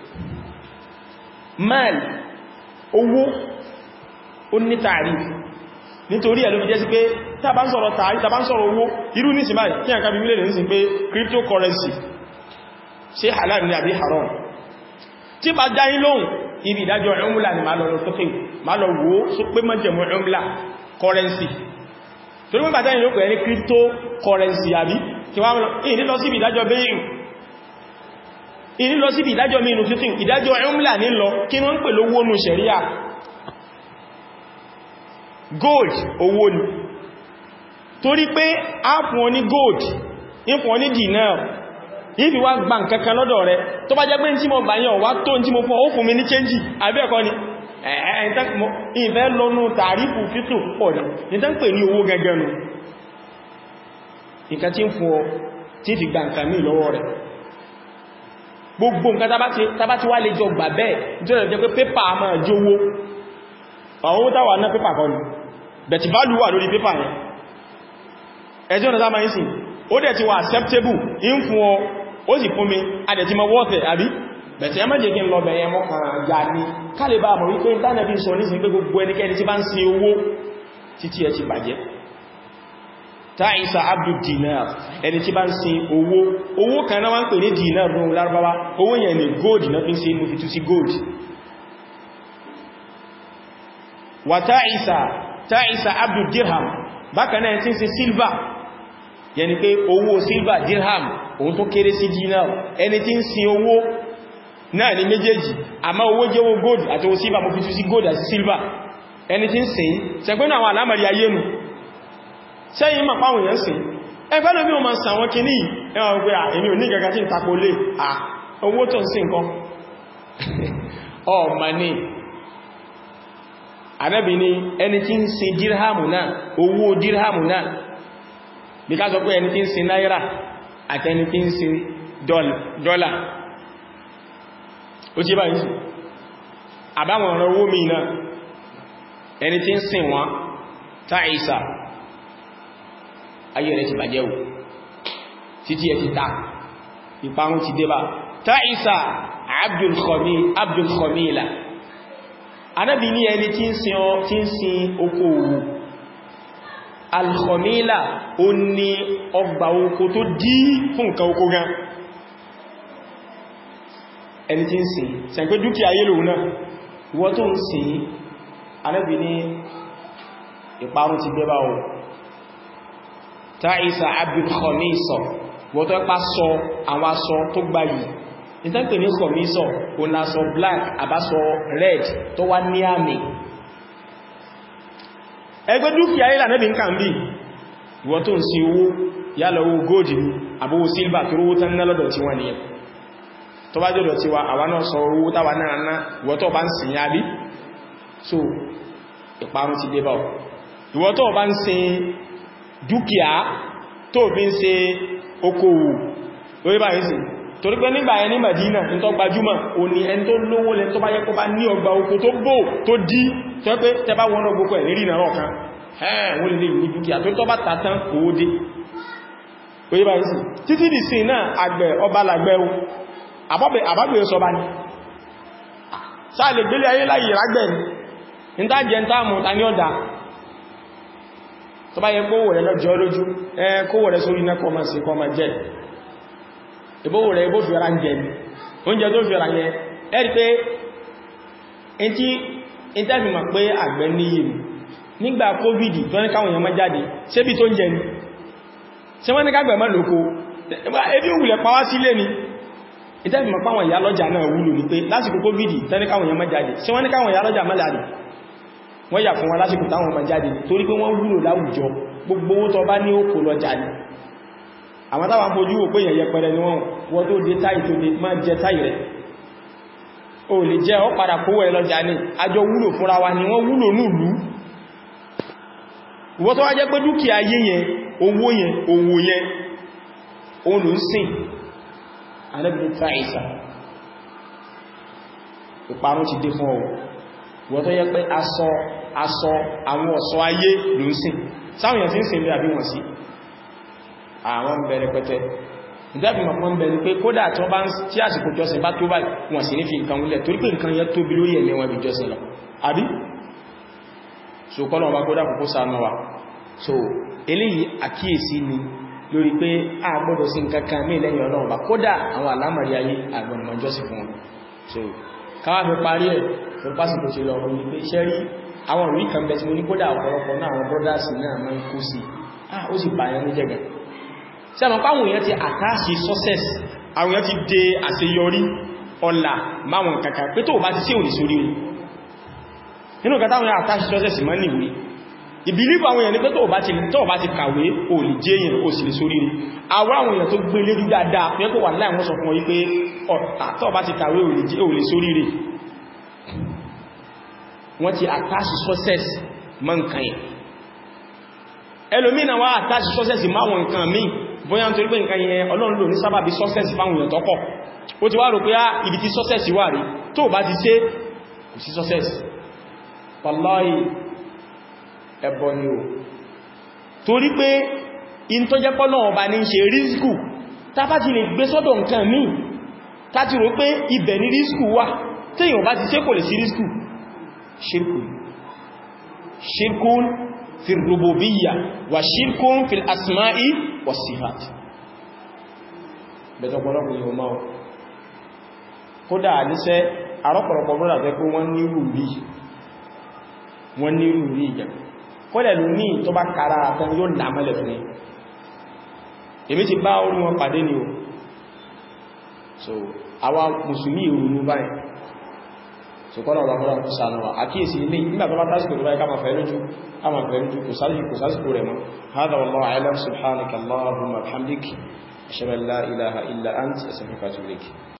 máàlù owó ó ní tààrí nítorí ẹ̀ ló fi jẹ́ sí pé tàbá ń sọ̀rọ̀ tààrí tàbá ń sọ̀rọ̀ owó irú ní ìsìnmáì kí àkàbí mílẹ̀ ní sí pé cryptocurrency ṣe halal ní àbí haram tí bá dá yín lóhùn ibi ìdájọ́ ẹ̀mùlà ni máa lọ fífíwò máa lọ wó só pé mọ́jẹ̀mọ́ ẹ̀mùlà currency torí wọ́n bàtẹ́ ìlú pẹ̀lú cryptocurrency àbí kí wọ́n ìní lọ síbi ìdájọ́ bẹ́yìn ìní lọ síbi ìdájọ́ mínú fífín ìdájọ́ ẹ̀mùlà ní lọ kí wọ́n ń pè lówó nù ṣẹ̀ríà gold owó ni torí pé a fún ọ ní gold ìfún ọ ní dinar ìfi wá gbà nǹkankan lọ́dọ̀ rẹ tó bá jẹ́ pé tí mo bá yàn wá tó tí mo fún ọ fún mi ní change àbí ẹ̀kọ́ ni ìfẹ́ lọ́nú tàrífù fítù púpọ̀ ní tán pè ní owó gẹ́gẹ́ nù nǹkan tí ń fún ọ tí fi gbà nǹkan mí lọ́wọ́ rẹ̀ gbogbo nǹkan tàbá ti wá lè jọ gbà bẹ́ẹ̀ nítorí jẹ́ pé pépà máa jówó àwọn owó táwà náà pépà kan ní bẹ̀tì válù wà lórí pépà yẹn ẹjọ́ ọ̀nà sáà máa ń sìn ó dẹ̀ ti wà acceptable in fún ọ ó sì fún mi adẹ̀ ti mọ wọ́ọ̀tẹ̀ àbí bẹ̀tẹ̀ ẹmọ́ jẹ́ kí n lọ bẹ̀yẹ mọ́ àgbà ní kálẹ̀bà mọ̀ wípé ìtànàbí sọ ní sí pé gbogbo ẹnikẹ́ni tí bá ń sin owó títí ẹ ti bàjẹ́ ta'isa abdu dinar ẹni tí bá ń sin owó kan náà wọ́n ń pè ní dinar rún lárúbáwá owó yẹn ni gold náà fi ń ṣe mú fi tú sí gold wa ta'isa abdu dirham bákan náà tí ń sin silver yẹni pé owó silver dirham òun tó kéré sí dinar ẹni tí ń sin owó náà ni méjèèjì àmá owó jẹ́ owó gold àti owó silver mo fi tú sí gold àti silver ẹni tí ń sìn ṣẹgbẹ́nà àwọn alámàrí ayé nù sẹ́yìn ma páwọn èèyàn sìn ẹgbẹ́ lómi o ma sàn wọn kì ní ẹwà pé èmi ò ní gẹ́gẹ́ tí ń tako lé owó tó ń sìn kan ọmọ ní Ànábì ní ẹni tí ń sin dirhamu náà owó dirhamu náà bí ká sọ pé ẹni tí ń sin náírà àti ẹni tí ń sin dọ́là ó tí bá yìí àbáwọn ọ̀rọ̀ owó mi náà ẹni tí ń sìn wọn ta'isa ayé rẹ̀ ti bàjẹ́ ò títí ẹ̀ ti ta ìparun ti débà ta'isa abdul khamila Ànábì ní ẹni tí ń sin okòòwò al-khamila ó ní ọgbà oko tó dí fún nǹkan oko gan ẹni tí ń sìn ṣe pé dúkìá ayé lòun náà ìwọ tó ń sìn Ànábì ní ìparun ti dé bá o ta'isa abdul khamisa wọ́n tó pa sọ àwọn aṣọ tó gbayì ìtànkè ní khamisa o na sọ black àbásọ red tó wá ní àmì ẹgbẹ́ dúkìá ayé l'Ànábì ń kàn bí ìwọ tó ń sin owó yálà owó gold ní àbówó silver tó rówó tán ná lọ́dọ̀ tí wọ́n nìyẹn tó bá jọ́dọ̀ tí wa àwa náà sọ owó táwa náà ná ìwọ tó bá ń sin yá bí so ìparun ti dé bá ọ ìwọ tó bá ń sin dúkìá tó fi ń ṣe okòwò orí báyìí sí torí pé nígbà ẹni Madina ní tó gbajúmọ̀ o ní ẹni tó lówó lẹ tó bá yẹ kó bá ní ọgbà oko tó bò tó dí tó pé tẹbá wọn lọ gbogbo ẹ̀ lérí ìnà ọ̀kan wọ́n lè ní dúkìá tó tọ́ bá tàtán owó dé orí báyìí sí títí dì sí náà àgbẹ̀ ọba làgbẹ̀ àbábẹ̀ sọ bá ní sáà lè gbélé ayé láyé rágbẹ̀ ní ìtajẹ́ ń táàmù ta ní ọ̀dà tó bá yẹ kówò rẹ̀ lọ́jọ́ lójú kówò rẹ̀ sórí iná kọmọ sí kọmọ jẹ́ ìbówò rẹ̀ ibó fìyàrá ń jẹ ní oúnjẹ tó fìyàrá yẹ ẹ́rì pé ìtẹ́fì mọ̀ pé àgbẹ̀ ní ìlú nígbà covid tó ní káwọn èèyàn má jáde ṣé bí tó ń jẹ ní ṣé wọ́n ní kágbẹ̀ má lóko ebi òwúlẹ̀ pàwá sílé ni ìtẹ́fì mọ̀ páwọn ìyá lọ́jà náà wúlò ní pé lásìkò covid tó ní káwọn èèyàn má jáde ṣé wọ́n ní káwọn ìyá lọ́jà má jáde wọ́n yà fún wọn lásìkò táwọn ọmọ jáde torí pé wọ́n wúlò láwùjọ gbogbo owó tó bá ní ó kò lọ jáde àwọn táwọn fojú wò pé yẹ̀yẹ pẹ̀rẹ ni wọ́n tó dé táì tó dé máa jẹ táì rẹ̀ o lè jẹ́ ọ padà kówó ẹ lọ́jà ní àjọ wúlò fúnra wa ni wọ́n wúlò nílùú ìwọ́n tó wá jẹ́ pé dúkìá ayé yẹn owó yẹn owó yẹn òun ló ń sìn Ànábì Ta'isa ìparun ti dé fún ọ wọ́n tó yẹ pé aṣọ àwọn ọ̀ṣọ́ ayé ló ń sìn sáwọn èèyàn tí ń sìn lé àbí wọ̀n sí àwọn bẹ̀rẹ̀ pẹ̀tẹ̀ ìdábì mọ̀ pọ́n bẹ̀rẹ̀ pé kódà tí àsìkò jọsìn bá tó báyìí wọ́n sì ní fi nǹkan wúlẹ̀ torí pé nǹkan yẹ tóbi lórí ẹ̀mí wọn bí jọsìn lọ àbí so kọ́nà ọba kódà kòkó ṣàánú wa so eléyìí àkíyèsí ni lórí pé a gbọ́dọ̀ sí nǹkan kan mí lẹ́yìn Ọlọ́run bá kódà àwọn àlámọ̀rí ayé àgbọ̀nmọ̀ jọsìn fún wọn so káwà fi parí ẹ̀ fún pásìkò ṣe lọ rí pé iṣẹ́ rí àwọn ìrí kan bẹ̀ tí mo ní kódà ọ̀pọ̀lọpọ̀ náà àwọn brothers náà máa ń kó sí ó sì bá yẹn ní jẹ́gẹ̀ sí àmọ́ pàwọn èèyàn ti àtàṣì success àwọn èèyàn ti dé àṣeyọrí ọlá máwọn kàkà pé tó bá ti sí òní sórí rí nínú kàtà àwọn èèyàn àtàṣì success mọ́ nìwé ìbìlífù àwọn èèyàn ní pé tó bá ti kàwé ò lè jẹ́ èèyàn ò sì lè sórí rí àwọn èèyàn tó gbé lérí dáadáa pé kò wà láì wọ́n sọ fún ọ wípé tó bá ti kàwé ò lè sórí rí wọ́n ti attach success mọ́ nǹkan yẹn ẹlòmínà wá attach success máwọn nǹkan míì bóyá ń torí pé nǹkan yẹn Ọlọ́run lò ní sábàbí success fáwọn èèyàn tọ́pọ̀ ó ti wá rò pé ibi tí success wà rí tó bá ti ṣe kò sí success wallahi ẹbọ ni o torí pé in tó jẹ́ pọ́lọ̀ ọba ní ṣe rísíkù tàbá ti lè gbé sọ́dọ̀ nǹkan míì tàti rò pé ibẹ̀ ní rísíkù wà tí èèyàn bá ti ṣe kò lè sí rísíkù ṣirkun fi rububiyya wa ṣirkun fi asma'i wa sifat bẹ̀tọ̀pọ̀lọpọ̀ yóò máa kódà àdíṣẹ́ arọ́pọ̀lọpọ̀ brọ́dà tẹ́ pé wọ́n ní rúrí ìjẹ̀ kọ́lẹ̀ ló ní tó bá kára àtàn yóò lámẹ́lẹ̀ fún èmi ti bá orí wọn pàdé ni o so àwa mùsùlùmí ìrùnú báyìí so kọ́nà ọ̀rọ̀ ọ̀rọ̀ kò sànà wà àkíyèsí ilé nígbà tó bá tásìkò tó báyìí ká máa fẹ́ lójú kò sásìkò rẹ̀ mọ́ hádà wallahu a'lam subhanaka allahumma bihamdik ashhadu an la ilaha illa anta astaghfiruka wa atubu ilayk